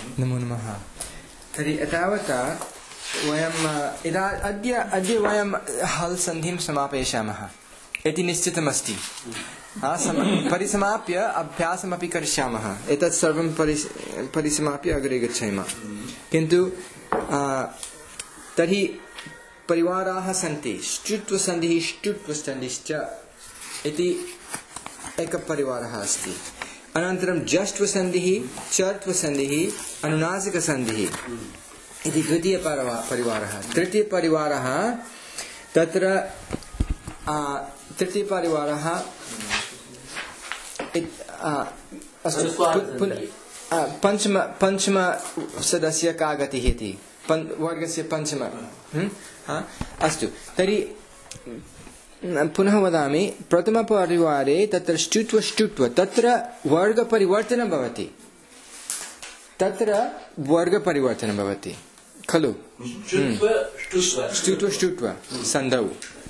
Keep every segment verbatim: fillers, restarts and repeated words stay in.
नमो नमः। तर्हि एतावता वयम् इदा अद्य अद्य वयं हल् सन्धिं समापयिष्यामः इति निश्चितमस्ति। परिसमाप्य अभ्यासमपि करिष्यामः। एतत् सर्वं परिस परिसमाप्य अग्रे गच्छेम। किन्तु तर्हि परिवाराः सन्ति। ष्टुत्वसन्धिः ष्टुत्वसन्धिश्च इति एकः परिवारः अस्ति। अनन्तरं जष्ट्वसन्धिः चर्त्वसन्धिः अनुनासिकसन्धिः इति द्वितीयपरिवारः। तृतीयपरिवारः तत्र तृतीयपरिवारः पञ्चम पञ्चम सदस्य का गतिः इति वर्गस्य पञ्चम अस्तु। तर्हि पुनः वदामि, प्रथमपरिवारे तत्र ष्टुत्व ष्टुत्व तत्र वर्गपरिवर्तनं भवति। तत्र वर्गपरिवर्तनं भवति खलु? ष्टुत्व ष्टुत्व सन्धौ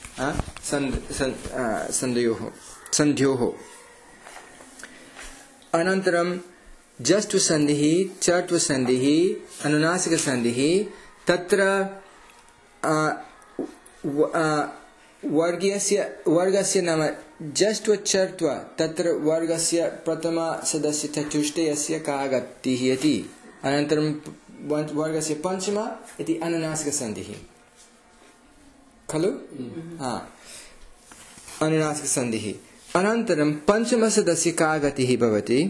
सन्धयोः सन्ध्योः। अनन्तरं जष्ट्वसन्धिः चर्त्वसन्धिः अनुनासिकसन्धिः तत्र वर्गस्य वर्गस्य नाम जष्ट्व चर्त्व तत्र वर्गस्य प्रथम सदस्य चतुष्टयस्य का गतिः इति। अनन्तरं वर्गस्य पञ्चम इति अनुनासिकसन्धिः खलु? हा, अनुनासिकसन्धिः। अनन्तरं पञ्चमसदस्य का गतिः भवति?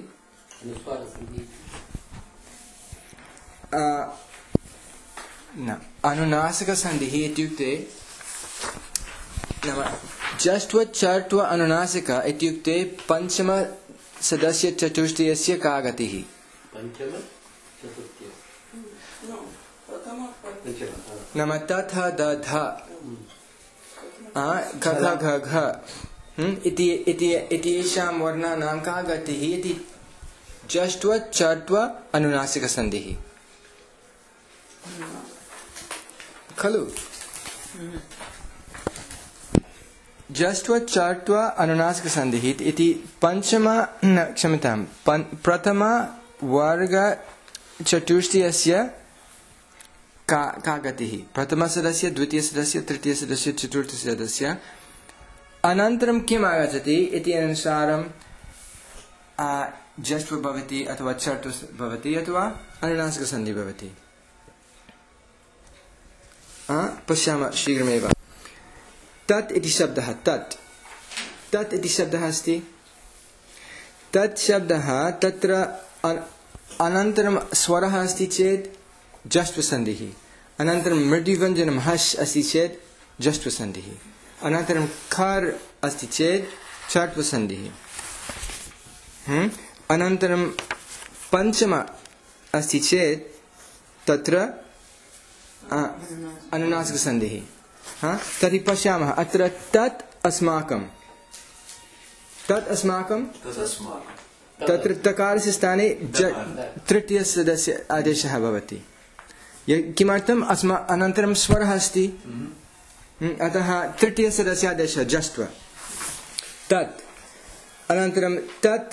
न अनुनासिकसन्धिः इत्युक्ते नाम जष्ट्व चर्त्व अनुनासिक इत्युक्ते पञ्चम सदस्य चतुष्टयस्य का गतिः? नाम तथ दध घ घ घ इति इति येषां वर्णानां का गतिः इति जष्ट्व चर्त्व अनुनासिकसन्धिः खलु? जष्ट्व चर्त्व अनुनासिकसन्धिः इति पञ्चम क्षम्यतां प्रथम वर्ग चतुष्टयस्य का का गतिः? प्रथमसदस्य द्वितीयसदस्य तृतीयसदस्य चतुर्थसदस्य। अनन्तरं किम् आगच्छति इति अनुसारं जष्ट्व भवति अथवा चर्त्व भवति अथवा अनुनासिकसन्धिः भवति। पश्यामः शीघ्रमेव। तत् इति शब्दः तत् तत् इति शब्दः अस्ति। तत् शब्दः तत्र अनन्तरं स्वरः अस्ति चेत् जष्ट्वसन्धिः। अनन्तरं मृदुव्यञ्जनं हश् अस्ति चेत् जष्ट्वसन्धिः। अनन्तरं खर् अस्ति चेत् चर्त्वसन्धिः। अनन्तरं पञ्चम अस्ति चेत् तत्र अनुनासिकसन्धिः। हाँ, तर्हि पश्यामः अत्र तत् अस्माकं तत् अस्माकं तत्र तकारस्य स्थाने तृतीयसदस्य आदेशः भवति। किमर्थम्? अस्मा अनन्तरं स्वरः अस्ति, अतः तृतीयसदस्य आदेशः जष्ट्व तत्। अनन्तरं तत्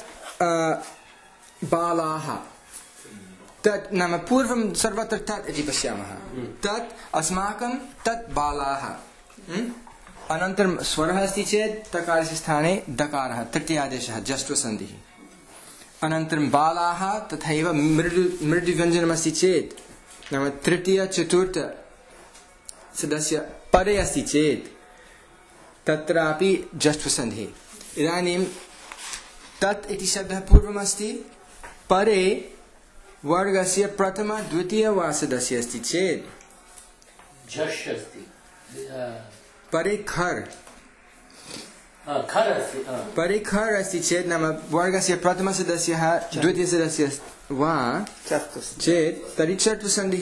बालाः तत् नाम पूर्वं सर्वत्र तत् इति पश्यामः। तत् अस्माकं तत् बालाः। अनन्तरं स्वरः अस्ति चेत् तकारस्य स्थाने दकारः तृतीयादेशः जष्ट्वसन्धिः। अनन्तरं बालाः तथैव मृदु मृदुव्यञ्जनमस्ति चेत् नाम तृतीय चतुर्थ सदस्य परे अस्ति चेत् तत्रापि जष्ट्वसन्धिः। इदानीं तत् इति शब्दः पूर्वमस्ति, परे वर्गस्य प्रथम द्वितीय वा सदस्य अस्ति चेत् झष् अस्ति। परे खर् परे खर् अस्ति चेत् नाम वर्गस्य प्रथमसदस्यः द्वितीयसदस्यः वा चेत् तर्हि चर्त्वसन्धिः।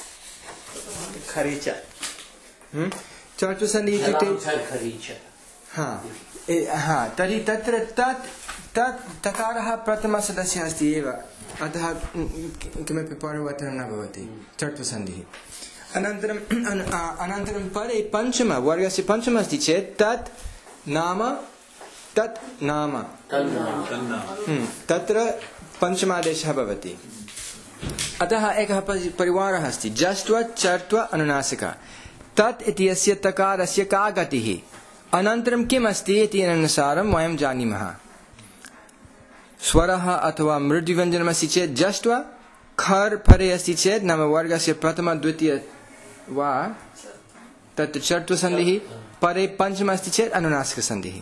खरीच चर्त्वसन्धिः इत्युक्ते हा तर्हि तत्र तत् तत् तकारः प्रथमसदस्यः अस्ति एव, अतः किमपि परिवर्तनं न भवति चर्त्वसन्धिः। अनन्तरं अनन्तरं परे पञ्चम वर्गस्य पञ्चम अस्ति चेत् तत् नाम तत् नाम तत्र पञ्चमादेशः भवति। अतः एकः परिवारः अस्ति जष्ट्व चर्त्व अनुनासिक तत् इत्यस्य तकारस्य का गतिः अनन्तरं किम् अस्ति इति अनुसारं वयं जानीमः स्वरः अथवा मृदुव्यञ्जनमस्ति चेत् जष्ट्व खर् परे अस्ति चेत् नाम वर्गस्य प्रथम द्वितीय वा तत् चर्त्वसन्धिः परे पञ्चम अस्ति चेत् अनुनासिकसन्धिः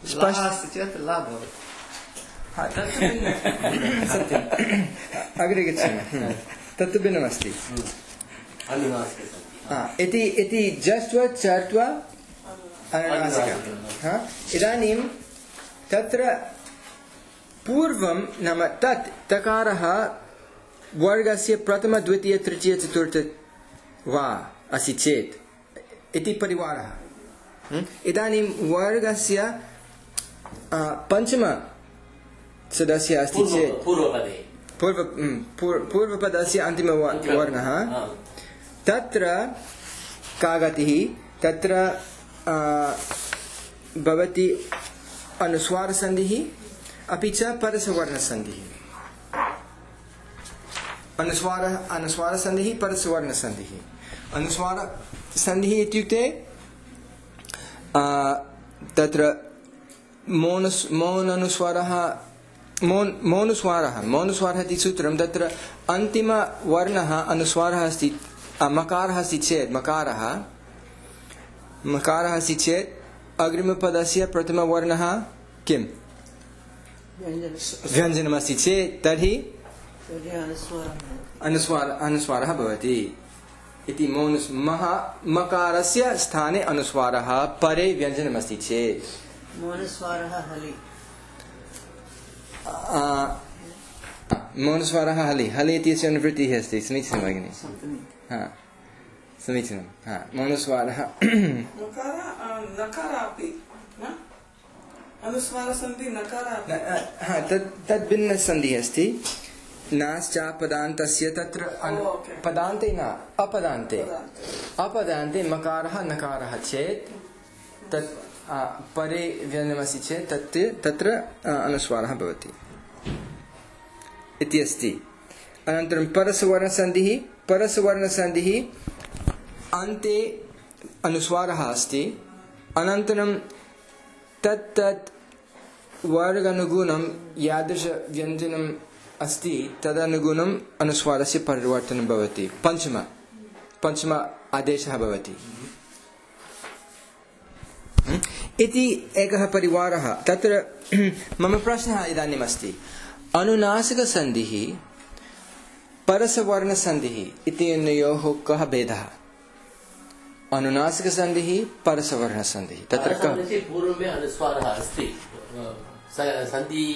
अग्रे गच्छामः तत्तु भिन्नमस्ति इति इति जष्ट्व चर्त्व अनुनासिक इदानीं तत्र पूर्वं नाम तत् तकारः वर्गस्य प्रथम द्वितीय तृतीय चतुर्थ वा अस्ति चेत् इति परिवारः इदानीं वर्गस्य पञ्चम सदस्य अस्ति चेत् पूर्वपदे पूर्व पूर्वपदस्य अन्तिम वर्णः तत्र का गतिः तत्र भवति अनुस्वारसन्धिः अपि च परसवर्णसन्धिः अनुस्वारः अनुस्वारसन्धिः परसवर्णसन्धिः अनुस्वारसन्धिः इत्युक्ते तत्र मौनस् मौन अनुस्वारः मौन मौनुस्वारः मौनुस्वारः इति सूत्रं तत्र अन्तिमवर्णः अनुस्वारः अस्ति मकारः अस्ति चेत् मकारः मकारः अस्ति चेत् अग्रिमपदस्य प्रथमवर्णः किम् व्यञ्जनमस्ति चेत् तर्हि अनुस्वार अनुस्वारः भवति इति मौनुस् महा मकारस्य स्थाने अनुस्वारः परे व्यञ्जनमस्ति चेत् मौनस्वारः हलि मौनस्वारः हलि हलि इत्यस्य अनुवृत्तिः अस्ति समीचीनं भगिनि हा समीचीनं हा मौनस्वारः तद् भिन्नसन्धिः अस्ति नाश्चापदान्तस्य तत्र पदान्ते न अपदान्ते अपदान्ते मकारः नकारः चेत् तत् परे व्यञ्जनमस्ति चेत् तत् तत्र अनुस्वारः भवति इति अस्ति अनन्तरं परसवर्णसन्धिः परसवर्णसन्धिः अन्ते अनुस्वारः अस्ति अनन्तरं तत् तत् वर्गानुगुणं यादृशव्यञ्जनम् अस्ति तदनुगुणम् अनुस्वारस्य परिवर्तनं भवति पञ्चम पञ्चम आदेशः भवति इति एकः परिवारः तत्र मम प्रश्नः इदानीम् अस्ति अनुनासिकसन्धिः परसवर्णसन्धिः इत्यनयोः कः भेदः अनुनासिकसन्धिः परसवर्णसन्धिः तत्र कः पूर्वमे अनुस्वारः अस्ति सन्धि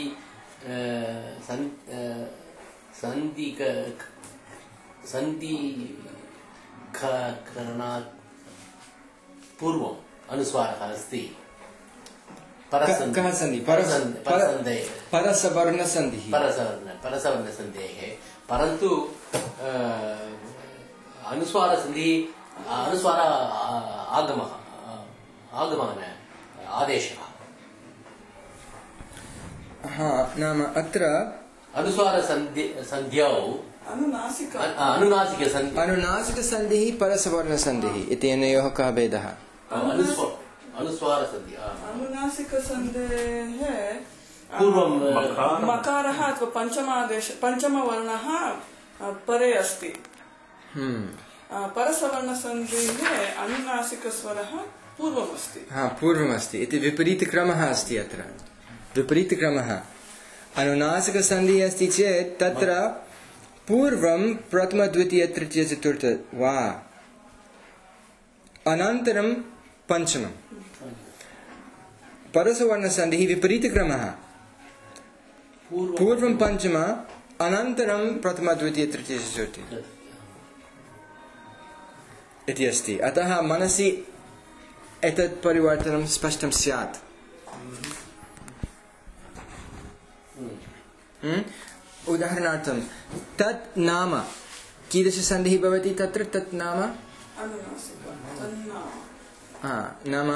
सन्धि सन्धि करणात् पूर्वम् अनुस्वारः अस्ति कः सन्धिः परसवर्णसन्धिः परसवर्णसन्धेः परन्तु अनुस्वारसन्धिः अनुस्वार आगमः आगमन आदेशः हा नाम अत्र अनुस्वारसन्ध्यौ अनुनासिक अनुनासिकसन्धिः अनुनासिकसन्धिः परसवर्णसन्धिः इत्यनयोः कः भेदः अनुस्वारसन्धिः अनुनासिकसन्धेः पूर्वं मकारः अथवा पञ्चमादेश पञ्चमवर्णः परे अस्ति परसवर्णसन्धेः अनुनासिकस्वरः पूर्वमस्ति हा पूर्वमस्ति इति विपरीतक्रमः अस्ति अत्र विपरीतक्रमः अनुनासिकसन्धिः अस्ति चेत् तत्र पूर्वं प्रथम द्वितीय तृतीय चतुर्थ वा अनन्तरं पञ्चमं परसवर्णसन्धिः विपरीतक्रमः पूर्वं पञ्चम अनन्तरं प्रथम द्वितीय तृतीय चतुर्थी इति अस्ति अतः मनसि एतत् परिवर्तनं स्पष्टं स्यात् उदाहरणार्थं तत् नाम कीदृशसन्धिः भवति तत्र तत् नाम नाम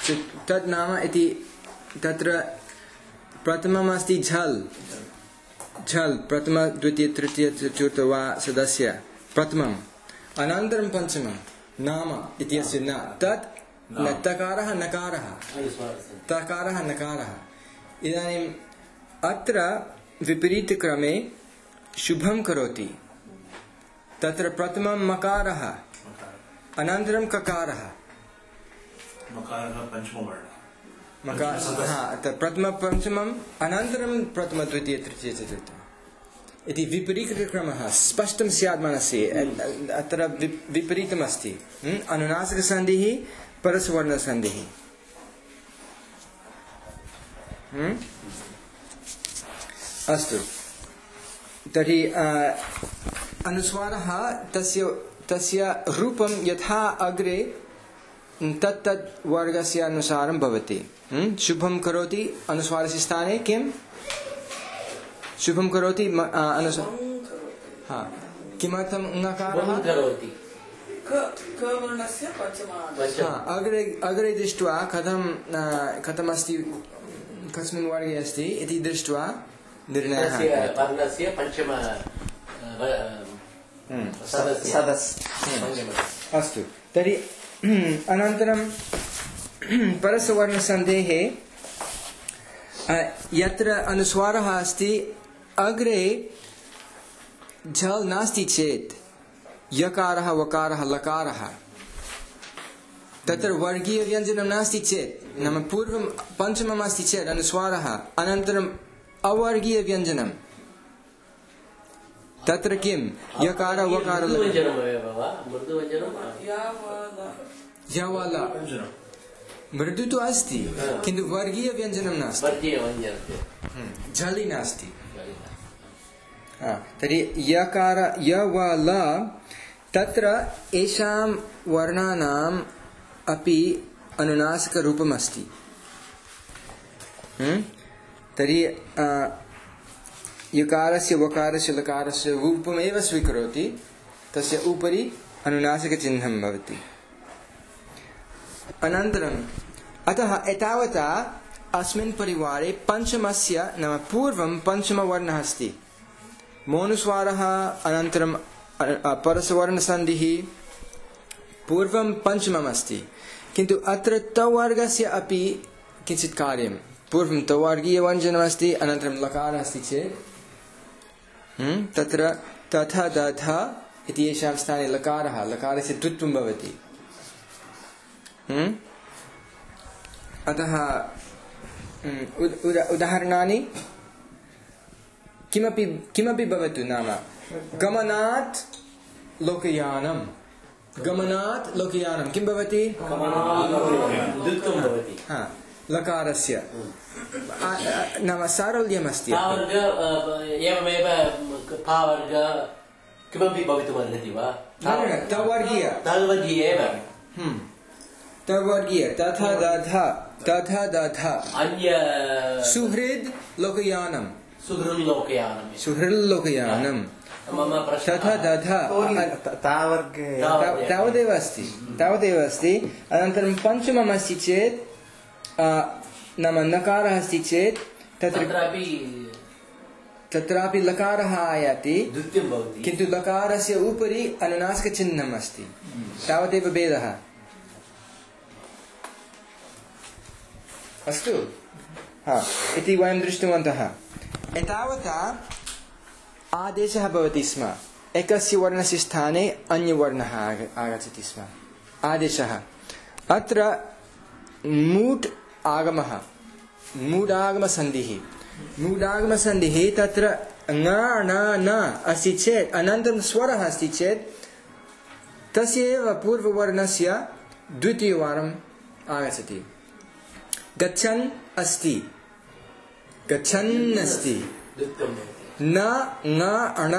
तत् नाम इति तत्र प्रथमम् अस्ति झल् झल प्रथम द्वितीय तृतीय चतुर्थ वा सदस्य प्रथमम् अनन्तरं पञ्चमं नाम इत्यस्य न तत् न तकारः नकारः तकारः नकारः इदानीम् अत्र विपरीतक्रमे शुभं करोति तत्र प्रथमं मकारः अनन्तरं ककारः मकारः पञ्चमवर्णः मकारः हा प्रथम पञ्चमम् अनन्तरं प्रथम द्वितीय तृतीय चतुर्थ इति विपरीतक्रमः स्पष्टं स्यात् मनसि अत्र विपरीतमस्ति अनुनासिकसन्धिः परस्वर्णसन्धिः अस्तु तर्हि अनुस्वारः तस्य तस्य रूपं यथा अग्रे तत् तत् वर्गस्य अनुसारं भवति शुभं करोति अनुस्वारस्य स्थाने किं शुभं करोति किमर्थं ङकारः अग्रे अग्रे दृष्ट्वा कथं कथमस्ति कस्मिन् वर्गे अस्ति इति दृष्ट्वा निर्णयः अस्तु तर्हि अनन्तरं परस्वर्णसन्धेः यत्र अनुस्वारः अस्ति अग्रे झल् नास्ति चेत् यकारः वकारः लकारः तत्र वर्गीयव्यञ्जनं नास्ति चेत् नाम पूर्वं पञ्चमम् अस्ति चेत् अनुस्वारः अनन्तरम् अवर्गीयव्यञ्जनं तत्र किं यकार वकार यवल मृदु तु अस्ति किन्तु वर्गीयव्यञ्जनं नास्ति झलि नास्ति तर्हि यकार यवल तत्र एषां वर्णानाम् अपि अनुनासिकरूपम् अस्ति तर्हि यकारस्य वकारस्य लकारस्य रूपमेव स्वीकरोति तस्य उपरि अनुनासिकचिह्नं भवति अनन्तरम् अतः एतावता अस्मिन् परिवारे पञ्चमस्य नाम पूर्वं पञ्चमवर्णः अस्ति मोनुस्वारः अनन्तरं परस्वर्णसन्धिः पूर्वं पञ्चमम् अस्ति किन्तु अत्र तवर्गस्य अपि किञ्चित् कार्यं पूर्वं तवर्गीयव्यञ्जनमस्ति अनन्तरं लकारः अस्ति चेत् तत्र तथा तथा इति येषां स्थाने लकारः लकारस्य द्वित्वं भवति अतः उदाहरणानि किमपि किमपि भवतु नाम गमनात् लोकयानं गमनात् लोकयानं किं भवति हा लकारस्य नाम सारल्यमस्ति एवमेव पावर्ग किमपि भवितुमर्हति वा तवर्गीय तवर्गीय एव तवर्गीय तथा दधा तथा दधा अन्य सुहृद् लोकयानं सुहृद् लोकयानं सुहृद् लोकयानं मम प्रश्नः तथा दधा तावर्गे तावदेव अस्ति तावदेव अस्ति अनन्तरं पञ्चमम् अस्ति चेत् नाम नकारः अस्ति चेत् तत्रापि तत्रापि लकारः आयाति द्वितीयं भवति किन्तु लकारस्य उपरि अनुनासिकचिह्नम् अस्ति तावदेव भेदः अस्तु हा इति वयं दृष्टवन्तः एतावता आदेशः भवति स्म एकस्य वर्णस्य स्थाने अन्यवर्णः आगच्छति स्म आदेशः अत्र मूढ् आगमः मूढागमसन्धिः मूढागमसन्धिः तत्र ङ न न अस्ति चेत् अनन्तरं स्वरः अस्ति चेत् तस्य एव पूर्ववर्णस्य द्वितीयवारम् आगच्छति गच्छन् अस्ति गच्छन् अस्ति न ङ अण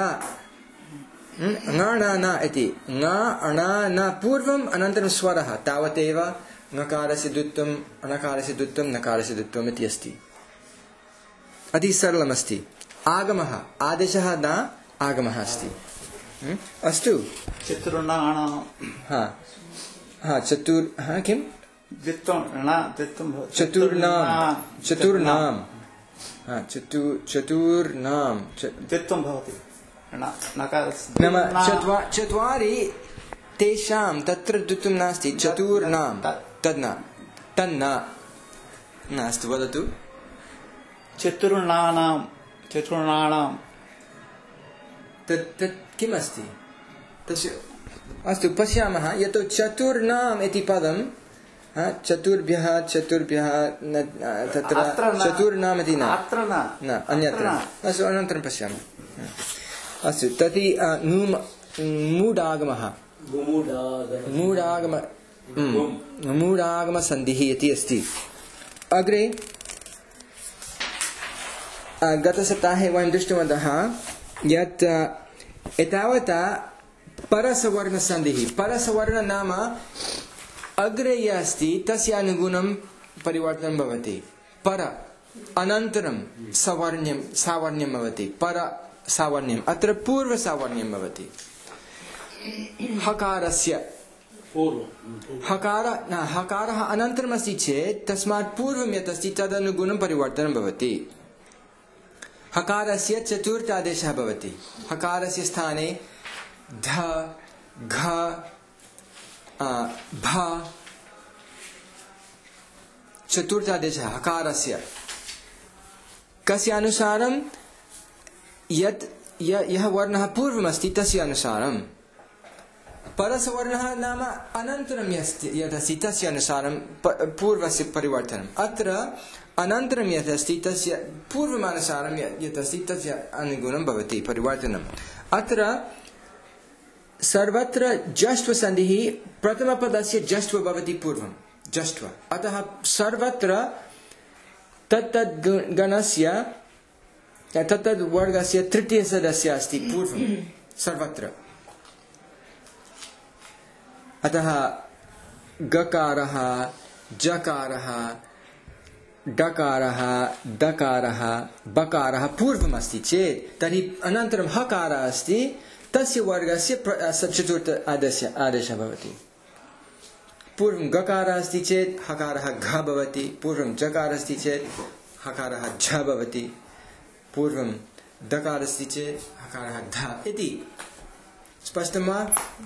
ङ न न इति ङ अण न पूर्वम् अनन्तरं स्वरः तावदेव ङकारस्य द्वित्वम् अणकारस्य द्वित्वम् नकारस्य द्वित्वम् इति अस्ति अति सरलमस्ति आगमः आदेशः न आगमः अस्ति अस्तु चतुर्णां हा हा चतुर् हा किं द्वित्वं न द्वित्वं चतुर्णां चतुर्णां चतु चतुर्नां द्वित्वं भवति नकारस्य नाम चत्वा चत्वारि तेषां तत्र द्वित्वं नास्ति चतुर्नां तद् न तन्न नास्ति वदतु चतुर्णानां चतुर्णानां तत् तत् किमस्ति तस्य अस्तु पश्यामः यतो चतुर्नाम् इति पदं चतुर्भ्यः चतुर्भ्यः तत्र चतुर्नाम् इति न न अन्यत्र अस्तु अनन्तरं पश्यामः अस्तु तर्हि मूढागमः मूढागम मूढागमसन्धिः इति अस्ति अग्रे गतसप्ताहे वयं दृष्टवन्तः यत् एतावता परसवर्णसन्धिः परसवर्ण नाम अग्रे यः अस्ति तस्य अनुगुणं परिवर्तनं भवति पर अनन्तरं सवर्ण्यं सावर्ण्यं भवति पर सावर्ण्यम् अत्र पूर्व सावर्ण्यं भवति हकारस्य हकार न हकारः अनन्तरम् अस्ति चेत् तस्मात् पूर्वं यत् अस्ति तदनुगुणं परिवर्तनं भवति हकारस्य चतुर्थादेशः भवति हकारस्य स्थाने ध घ भ चतुर्थादेशः हकारस्य कस्य अनुसारं यत् यः वर्णः पूर्वमस्ति तस्य अनुसारं परसवर्णः नाम अनन्तरं यदस्ति तस्य अनुसारं पूर्वस्य परिवर्तनम् अत्र अनन्तरं यत् अस्ति तस्य पूर्वमानुसारं यत् अस्ति तस्य अनुगुणं भवति परिवर्तनम् अत्र सर्वत्र जष्ट्वसन्धिः प्रथमपदस्य जष्ट्व भवति पूर्वं जष्ट्व अतः सर्वत्र तत्तद् गणस्य तत्तद् वर्गस्य तृतीयसदस्य अस्ति पूर्वं सर्वत्र अतः गकारः जकारः डकारः दकारः बकारः पूर्वमस्ति चेत् तर्हि अनन्तरं हकारः अस्ति तस्य वर्गस्य चतुर्थ आदेशः आदेशः भवति पूर्वं गकारः अस्ति चेत् हकारः घ भवति पूर्वं जकारः अस्ति चेत् हकारः झ भवति पूर्वं दकारः अस्ति चेत् हकारः ध इति स्पष्टं वा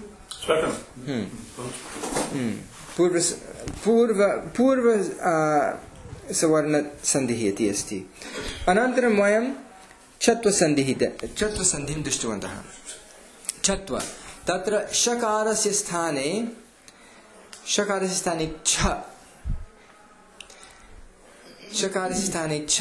पूर्व पूर्व पूर्व सवर्णसन्धिः इति अस्ति अनन्तरं वयं छत्वसन्धिः छत्वसन्धिं दृष्टवन्तः छत्व तत्र शकारस्य स्थाने शकारस्य स्थाने छ शकारस्य स्थाने छ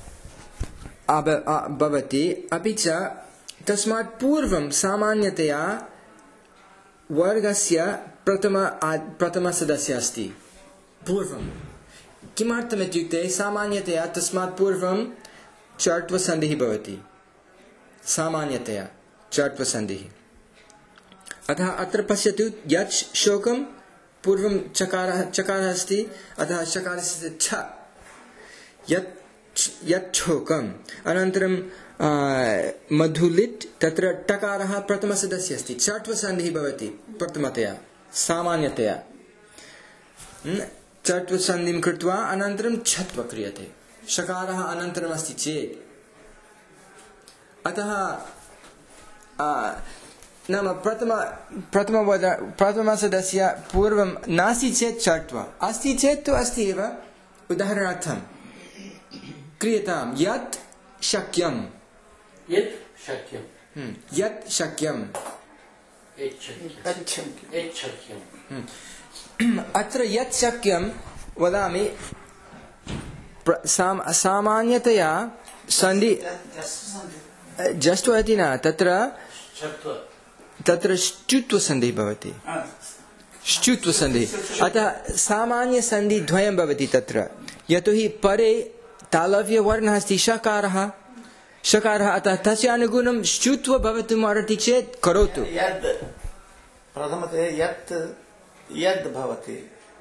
भवति अपि च तस्मात् पूर्वं सामान्यतया वर्गस्य प्रथम प्रथमसदस्यः अस्ति पूर्वं किमर्थम् इत्युक्ते सामान्यतया तस्मात् पूर्वं चर्त्वसन्धिः भवति सामान्यतया चर्त्वसन्धिः अतः अत्र पश्यतु यत् शोकं पूर्वं चकारः चकारः अस्ति अतः शकारस्य छ यत् यत् शोकम् अनन्तरं मधुलिट् तत्र टकारः प्रथमसदस्यः अस्ति चर्त्वसन्धिः भवति प्रथमतया सामान्यतया चर्त्वसन्धिं कृत्वा अनन्तरं छत्व क्रियते शकारः अनन्तरम् अस्ति चेत् अतः नाम प्रथम प्रथम प्रथमसदस्य पूर्वं नास्ति चेत् चर्त्व अस्ति चेत् तु अस्ति एव उदाहरणार्थं क्रियतां यत् शक्यं यत् शक्यं यत् शक्यं अत्र यत् शक्यं वदामि सामान्यतया सन्धि जष्ट्व इति न तत्र तत्र श्चुत्वसन्धिः भवति श्चुत्वसन्धिः अतः सामान्यसन्धिद्वयं भवति तत्र यतोहि परे तालव्यवर्णः अस्ति शकारः शकारः अतः तस्य अनुगुणं श्चुत्व भवितुम् अर्हति चेत् करोतु प्रथमतया यत् यद् भवति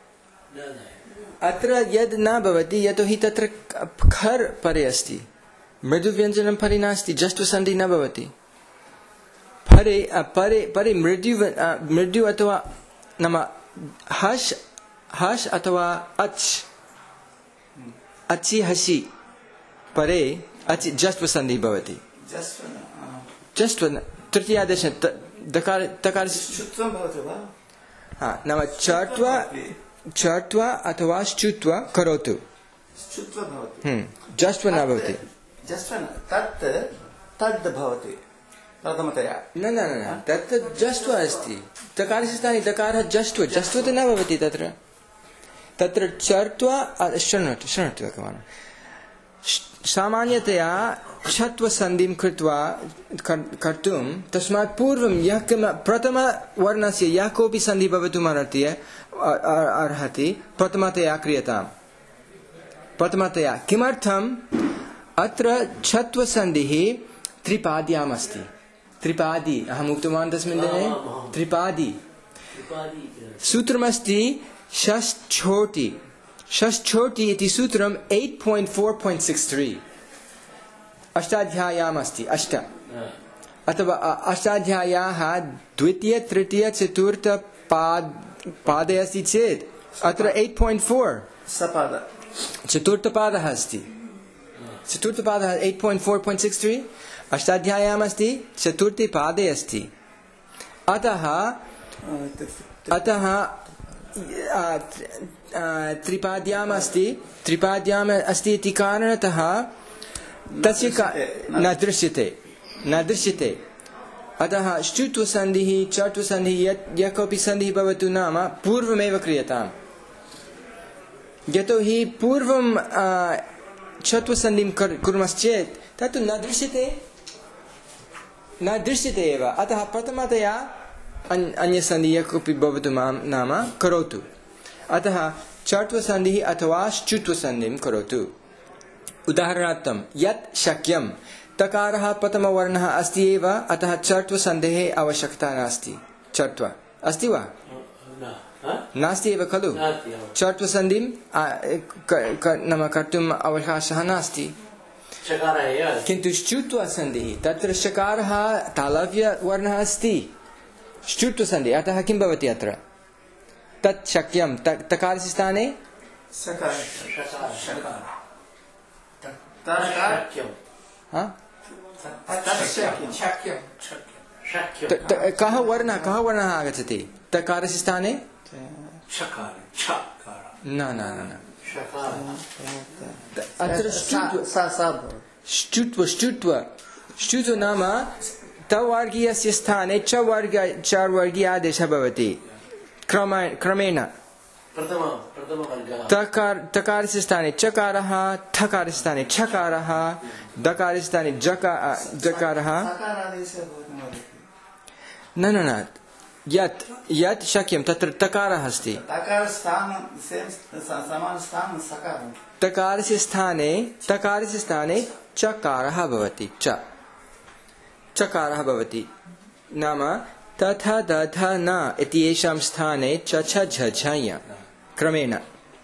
अत्र यद् न भवति यतोहि तत्र खर् परे अस्ति मृदुव्यञ्जनं परे नास्ति जष्ट्वसन्धिः न भवति परे परे परे मृदु मृदु अथवा नाम हस् हस् अथवा अच् अच्छि हसि परे अचि जस्त्व संधि भवति जस्त्व तृतीयादेश दकार तकार शुत्वं भवति वा हा नाम चत्वा चत्वा अथवा श्चुत्वा करोतु शुत्वं भवति हम्म जस्त्व न भवति जस्त्व न तत् तद् भवति प्रथमतया न न न तत् जस्त्व अस्ति तकारस्य स्थाने दकारः जस्त्व जस्त्व तु न भवति तत्र तत्र चर्त्वा शृणोतु शृणोतु एकवारं सामान्यतया छत्व संधिं कृत्वा कर्तुं तस्मात् पूर्वं यः प्रथमवर्णस्य यः कोऽपि सन्धिः भवितुम् अर्हति अर्हति प्रथमतया क्रियताम् प्रथमतया किमर्थम् अत्र छत्व संधिः त्रिपाद्याम् अस्ति त्रिपादी अहम् उक्तवान् तस्मिन् दिने त्रिपादी सूत्रमस्ति षष्ठ्योटि षष्ठ्योटि इति सूत्रम् eight point four point six three अष्टाध्याय्याम् अस्ति अष्ट अथवा अष्टाध्याय्याः द्वितीय तृतीय चतुर्थ पाद पादे अस्ति चेत् अत्र एट पॉइंट फोर सपाद चतुर्थपादः अस्ति चतुर्थपादः eight point four point six three अष्टाध्याय्याम् अस्ति चतुर्थे पादे अस्ति अतः अतः त्रिपाद्याम् अस्ति त्रिपाद्याम् अस्ति इति कारणतः तस्य न दृश्यते न दृश्यते अतः श्चुत्व संधिः चत्व संधिः यत् यः कोऽपि संधिः भवतु नाम पूर्वमेव क्रियताम् यतोहि पूर्वं छत्व संधिं कुर्मश्चेत् तत् न दृश्यते न दृश्यते एव अतः प्रथमतया अन्यसन्धिः यः कोऽपि भवतु नाम करोतु अतः चत्व संधिः अथवा श्चुत्व संधिं करोतु उदाहरणार्थं यत् शक्यं तकारः प्रथमवर्णः अस्ति एव अतः चत्व संधेः आवश्यकता नास्ति चत्व अस्ति वा नास्ति एव खलु चत्व संधिं नाम कर्तुम् अवकाशः नास्ति किन्तु श्चुत्व संधिः तत्र शकारः तालव्यवर्णः अस्ति श्चुत्व संधिः अतः किं भवति अत्र तत् शक्यं तकारस्य स्थाने कः वर्णः कः वर्णः आगच्छति तकारस्य स्थाने न न न अत्र श्चुत्व श्चुत्व श्चुत्व नाम तवर्गीयस्य स्थाने च वर्ग चार वर्गीय आदेशः भवति क्रमेण तकार तकारस्य स्थाने चकारः थकारस्य स्थाने छकारः दकारस्य स्थाने जकारः न न न यत् यत् शक्यं तत्र तकारः अस्ति तकारस्य स्थाने तकारस्य स्थाने चकारः भवति च चकारः भवति नाम तथा तथा न इति येषां स्थाने च छ झ झ य क्रमेण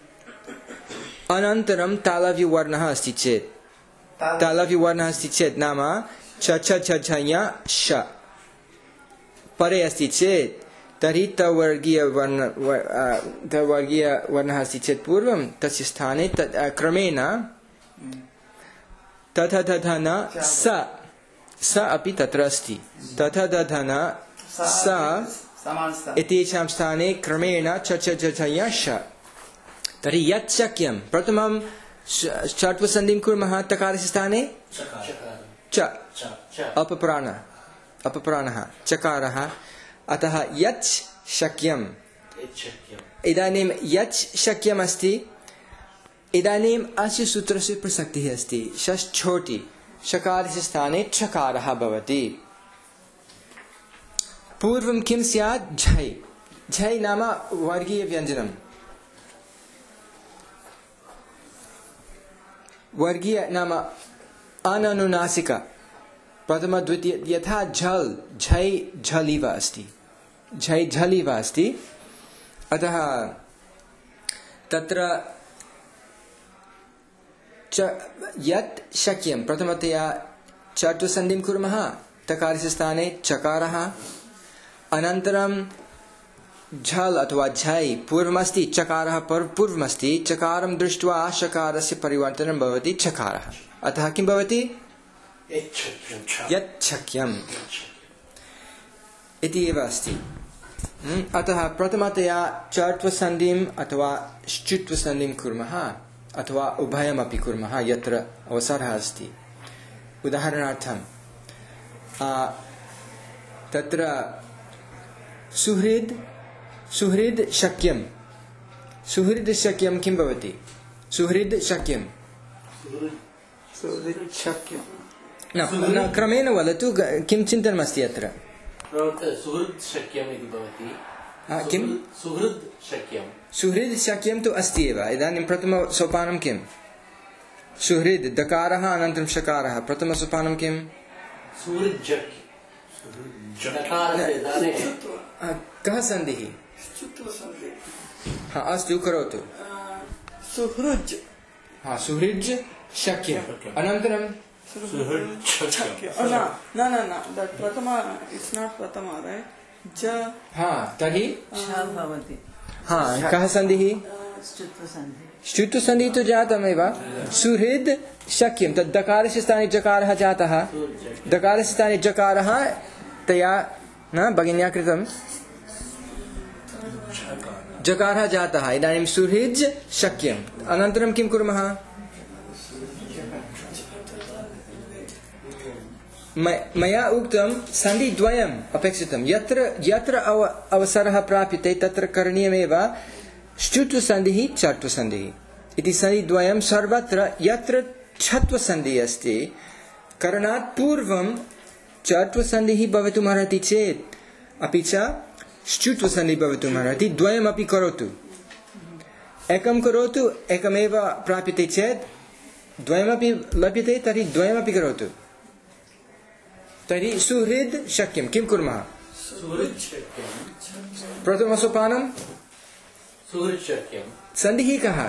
अनन्तरं तालव्यवर्णः अस्ति चेत् तालव्यवर्णः अस्ति चेत् नाम च छ झ झ य श परे अस्ति चेत् तर्हि तवर्गीयवर्ण तवर्गीयवर्णः अस्ति चेत् पूर्वं तस्य स्थाने क्रमेण तथा तथा न स स अपि तत्र अस्ति तथा तथा न स इत्येषां स्थाने क्रमेण च च च च य श तर्हि यत् शक्यं प्रथमं चत्व संधिं कुर्मः तकारस्य स्थाने च अपप्राणः अपप्राणः चकारः अतः यत् शक्यं इदानीं यत् शक्यमस्ति इदानीम् अस्य सूत्रस्य प्रसक्तिः अस्ति षष्ठ्योटि शकारस्य स्थाने छकारः भवति पूर्वं किं स्यात् झै झै नाम वर्गीयव्यञ्जनं वर्गीय नाम अननुनासिक प्रथम द्वितीय यथा झल् झै झलिव अस्ति झै झलिव अस्ति अतः तत्र च यत् शक्यं प्रथमतया चत्व संधिं कुर्मः तकारस्य स्थाने चकारः अनन्तरं झल अथवा झै पूर्वमस्ति, चकारः पूर्वमस्ति, चकारं दृष्ट्वा शकारस्य परिवर्तनं भवति छकारः। अतः किं भवति? यच्छक्यम् इति एव अस्ति। अतः प्रथमतया चर्त्वसन्धिम् अथवा श्चुत्वसन्धिं कुर्मः अथवा उभयमपि कुर्मः यत्र अवसरः अस्ति। उदाहरणार्थं तत्र सुहृद् सुहृद् शक्यं सुहृद् शक्यं किं भवति? सुहृद् शक्यं सुहृद् शक्यं न न क्रमेण वदतु, किं चिन्तनमस्ति अत्र? सुहृद् शक्यम् इति भवति। किं सुहृद् शक्यं? सुहृद् शक्यं तु अस्ति एव। इदानीं प्रथमसोपानं किं? सुहृद् दकारः अनन्तरं शकारः। प्रथमसोपानं किं? सुहृद् कः सन्धिः? हाँ अस्तु करोतु। सुहृद् हाँ सुहृद् शक्यम् अनन्तरं न न न प्रथमा इट्स् नाट् प्रथमा रैट् ज हाँ तर्हि भवति। हाँ कः सन्धिः? श्चुत्वसन्धिः तु जातमेव। सुहृद् शक्यं तद् दकारस्य स्थाने जकारः जातः, दकारस्य स्थाने जकारः तया न भगिन्या कृतं जकारः जातः। इदानीं सुहृद् शक्यम् अनन्तरं किं कुर्मः? मया उक्तं सन्धिद्वयम् अपेक्षितं। यत्र यत्र अव अवसरः प्राप्यते तत्र करणीयमेव श्चुत्वसन्धिः चर्त्वसन्धिः इति सन्धिद्वयं सर्वत्र। यत्र छत्वसन्धिः अस्ति करणात् पूर्वं चर्त्वसन्धिः भवितुमर्हति चेत् अपि च श्चुत्वसन्धिः भवितुमर्हति। द्वयमपि करोतु, एकं करोतु, एकमेव प्राप्यते चेत् द्वयमपि लभ्यते तर्हि द्वयमपि करोतु। तर्हि सुहृद् शक्यं किं कुर्मः? प्रथमसोपानं सन्धिः कः?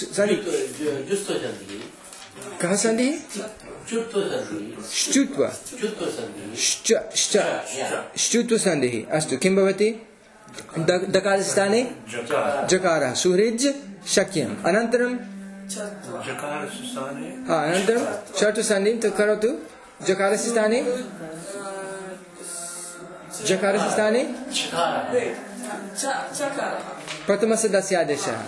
कः सन्धिः? श्चुत्व श्चुत्वसन्धिः। अस्तु किं भवति? दकारस्य स्थाने जकारः सुहृद् शक्यम् अनन्तरं हाँ अनन्तरं चर्त्वसन्धिं तु करोतु। जकारस्य स्थाने जकारस्य स्थाने प्रथमसदस्यादेशः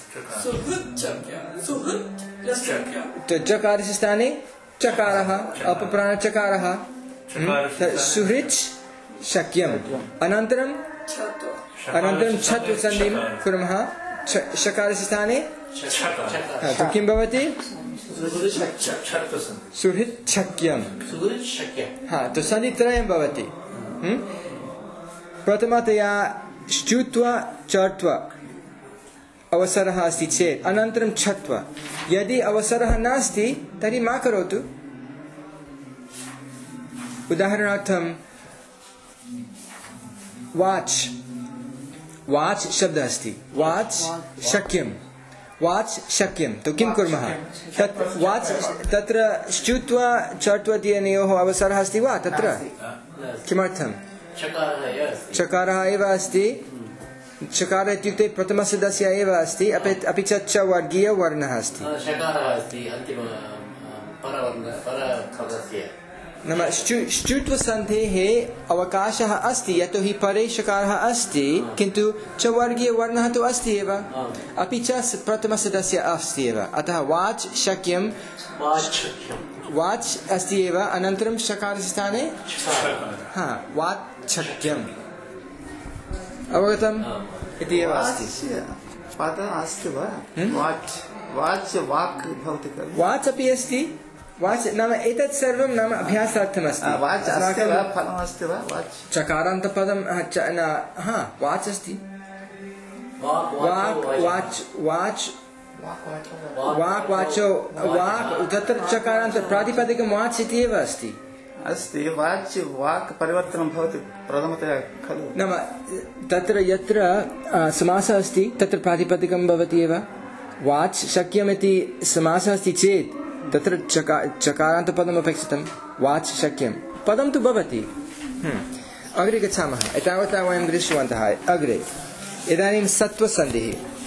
तो जकारस्य स्थाने चकारः अपप्राणचकारः सुहृद् शक्यम् अनन्तरं अनन्तरं छत्वसन्धिं कुर्मः। शकारस्य स्थाने तो किं भवति? सुहृद् शक्यम्। हाँ तो सन्धित्रयं भवति। प्रथमतया श्चुत्व चर्त्व अवसरः अस्ति चेत् अनन्तरं छत्व। यदि अवसरः नास्ति तर्हि मा करोतु। उदाहरणार्थं वाच् वाच् शब्दः अस्ति। वाच् शक्यं वाच् शक्यं तो किं कुर्मः? तत् वाच् तत्र श्चुत्व चर्त्वद्वयोः अवसरः अस्ति वा तत्र? किमर्थं? चकारः एव अस्ति। चकारः इत्युक्ते प्रथमसदस्यः एव अस्ति, अपि च च वर्गीयवर्णः अस्ति। नाम श्चुत्वसन्धेः अवकाशः अस्ति यतोहि परे शकारः अस्ति, किन्तु च वर्गीयवर्णः तु अस्ति एव, अपि च प्रथमसदस्यः अस्ति एव। अतः वाच् शक्यं वाच् अस्ति एव अनन्तरं शकारस्य स्थाने हा वाच् शक्यम्। अवगतम् इति एव अस्ति। पदम् अस्ति वा? वाच् वाच् वाक् भवति खलु। वाच् अपि अस्ति। वाच् नाम एतत् सर्वं नाम अभ्यासार्थमस्ति। वाच् अस्ति वा? फलम् अस्ति वा? वाच् चकारान्तपदं हा वाच् अस्ति। वाक् वाच् वाच् वाक् वाचो वाक् तत्र चकारान्त प्रातिपदिकं वाच् इति एव अस्ति। अस्ति वाच् वाक् परिवर्तनं भवति प्रथमतया खलु। नाम तत्र यत्र समासः अस्ति तत्र प्रातिपदिकं भवति एव। वाच् शक्यमिति समासः अस्ति चेत् तत्र चका चकारान्तपदम् अपेक्षितं। वाच् शक्यं पदं तु भवति। अग्रे गच्छामः। एतावता वयं दृष्टवन्तः। अग्रे इदानीं सत्त्वसन्धिः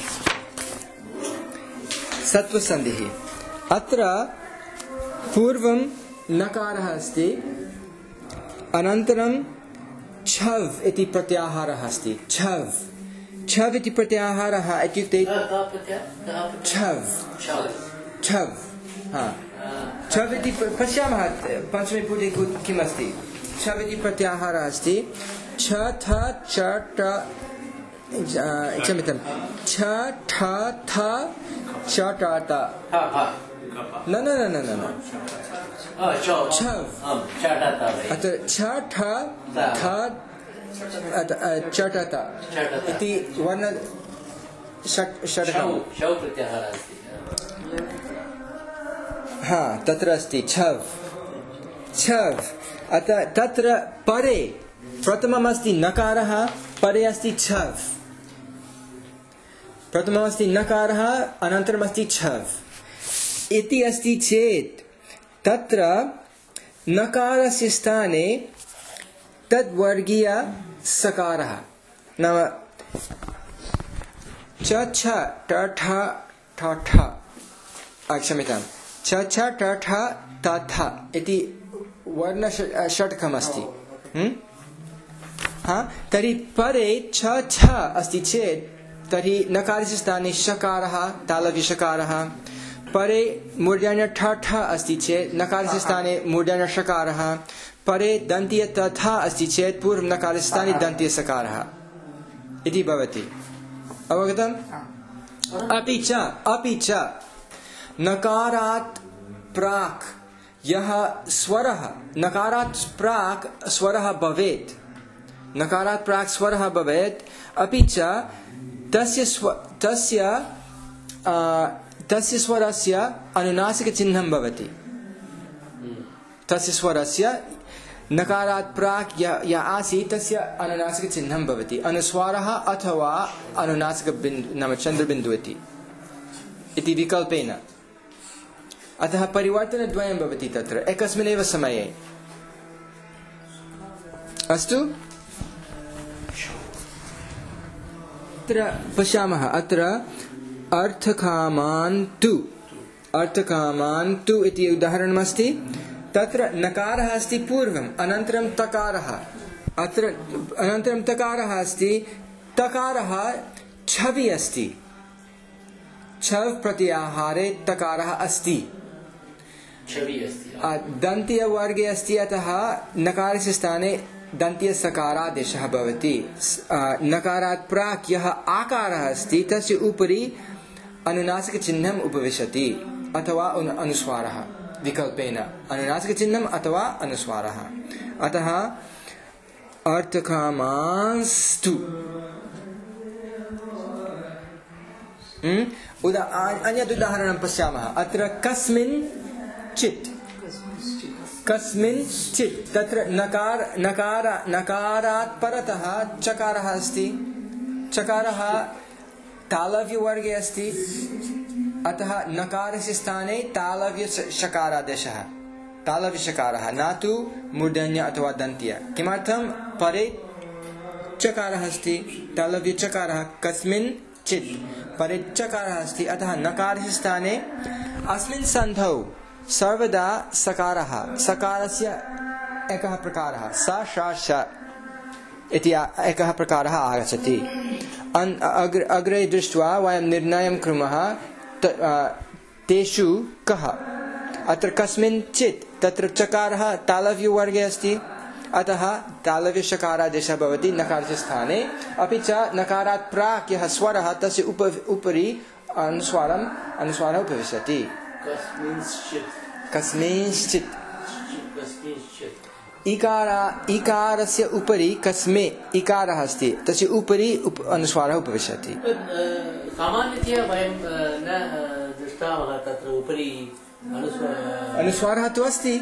सत्त्वसन्धिः अत्र पूर्वं नकारः अस्ति अनन्तरं छव् इति प्रत्याहारः अस्ति छव् छव् इति प्रत्याहारः इत्युक्ते छव् छव् हा छव् इति पश्यामः पञ्चमे पुटे किम् अस्ति छव् इति प्रत्याहारः अस्ति छ थ च ट क्षम्यतां छ ठ थ च ट त न न न न न छव् अत्र छ ठ थ च ट त इति वर्ण षट्कं हा तत्र अस्ति छव् छव् अतः तत्र परे प्रथमम् अस्ति नकारः परे अस्ति छव् प्रथमम् अस्ति नकारः अनन्तरम् अस्ति छव् इति अस्ति चेत् तत्र नकारस्य स्थाने तद्वर्गीय सकारः नाम च छ ट ठ ठ ठ क्षम्यतां च छ ट ठ त थ इति वर्ण षट्कम् अस्ति हाँ तर्हि परे छ छ अस्ति चेत् तर्हि नकारस्य स्थाने शकारः तालव्यशकारः परे मूर्धन्य ठ ठ अस्ति चेत् नकारस्य स्थाने मूर्धन्य शकारः परे दन्तीय तथा अस्ति चेत् पूर्व नकारस्य स्थाने दन्तीय सकारः इति भवति अवगतम् अपि च अपि च नकारात् प्राक् यः स्वरः नकारात् प्राक् स्वरः भवेत् नकारात् प्राक् स्वरः भवेत् अपि च तस्य स्व तस्य तस्य स्वरस्य अनुनासिकचिह्नं भवति तस्य स्वरस्य नकारात् प्राक् यः आसीत् तस्य अनुनासिकचिह्नं भवति अनुस्वारः अथवा अनुनासिकबिन्दु नाम चन्द्रबिन्दु इति विकल्पेन अतः परिवर्तनद्वयं भवति तत्र एकस्मिन्नेव समये अस्तु अत्र पश्यामः अत्र अर्थकामान्तु अर्थकामान्तु इति उदाहरणमस्ति तत्र नकारः अस्ति पूर्वम् अनन्तरं तकारः अत्र अनन्तरं तकारः अस्ति तकारः छवि अस्ति छव् प्रत्याहारे तकारः अस्ति दन्तीयवर्गे अस्ति अतः नकारस्य स्थाने दन्तीय सकारादेशः भवति नकारात् प्राक् यः आकारः अस्ति तस्य उपरि अनुनासिकचिह्नम् उपविशति अथवा अनुस्वारः विकल्पेन अनुनासिकचिह्नम् अथवा अनुस्वारः अतः अर्थकामास्तु उदा अन्यत् उदाहरणं पश्यामः अत्र कस्मिंश्चित् कस्मिंश्चित् तत्र नकार नकार नकारात् परतः चकारः अस्ति चकारः तालव्यवर्गे अस्ति अतः नकारस्य स्थाने तालव्यशकारादेशः तालव्यशकारः न तु मूर्धन्य अथवा दन्त्य किमर्थं परे चकारः अस्ति तालव्यचकारः कस्मिंश्चित् परे चकारः अस्ति अतः नकारस्य स्थाने अस्मिन् सन्धौ सर्वदा सकारः सकारस्य एकः प्रकारः स श श इति एकः प्रकारः आगच्छति अग्रे दृष्ट्वा वयं निर्णयं कुर्मः तेषु कः अत्र कस्मिंश्चित् तत्र चकारः तालव्यवर्गे अस्ति अतः तालव्यशकारादेशः भवति नकारस्य स्थाने अपि च नकारात् प्राक् यः स्वरः तस्य उप उपरि अनुस्वारम् अनुस्वारः उपविशति कस्मिंश्चित् इकारा इकारस्य उपरि कस्मे इकारः अस्ति तस्य उपरि उप अनुस्वारः उपविशति सामान्यतया वयं न दृष्टामः तत्र उपरि अनुस्वारः तु अस्ति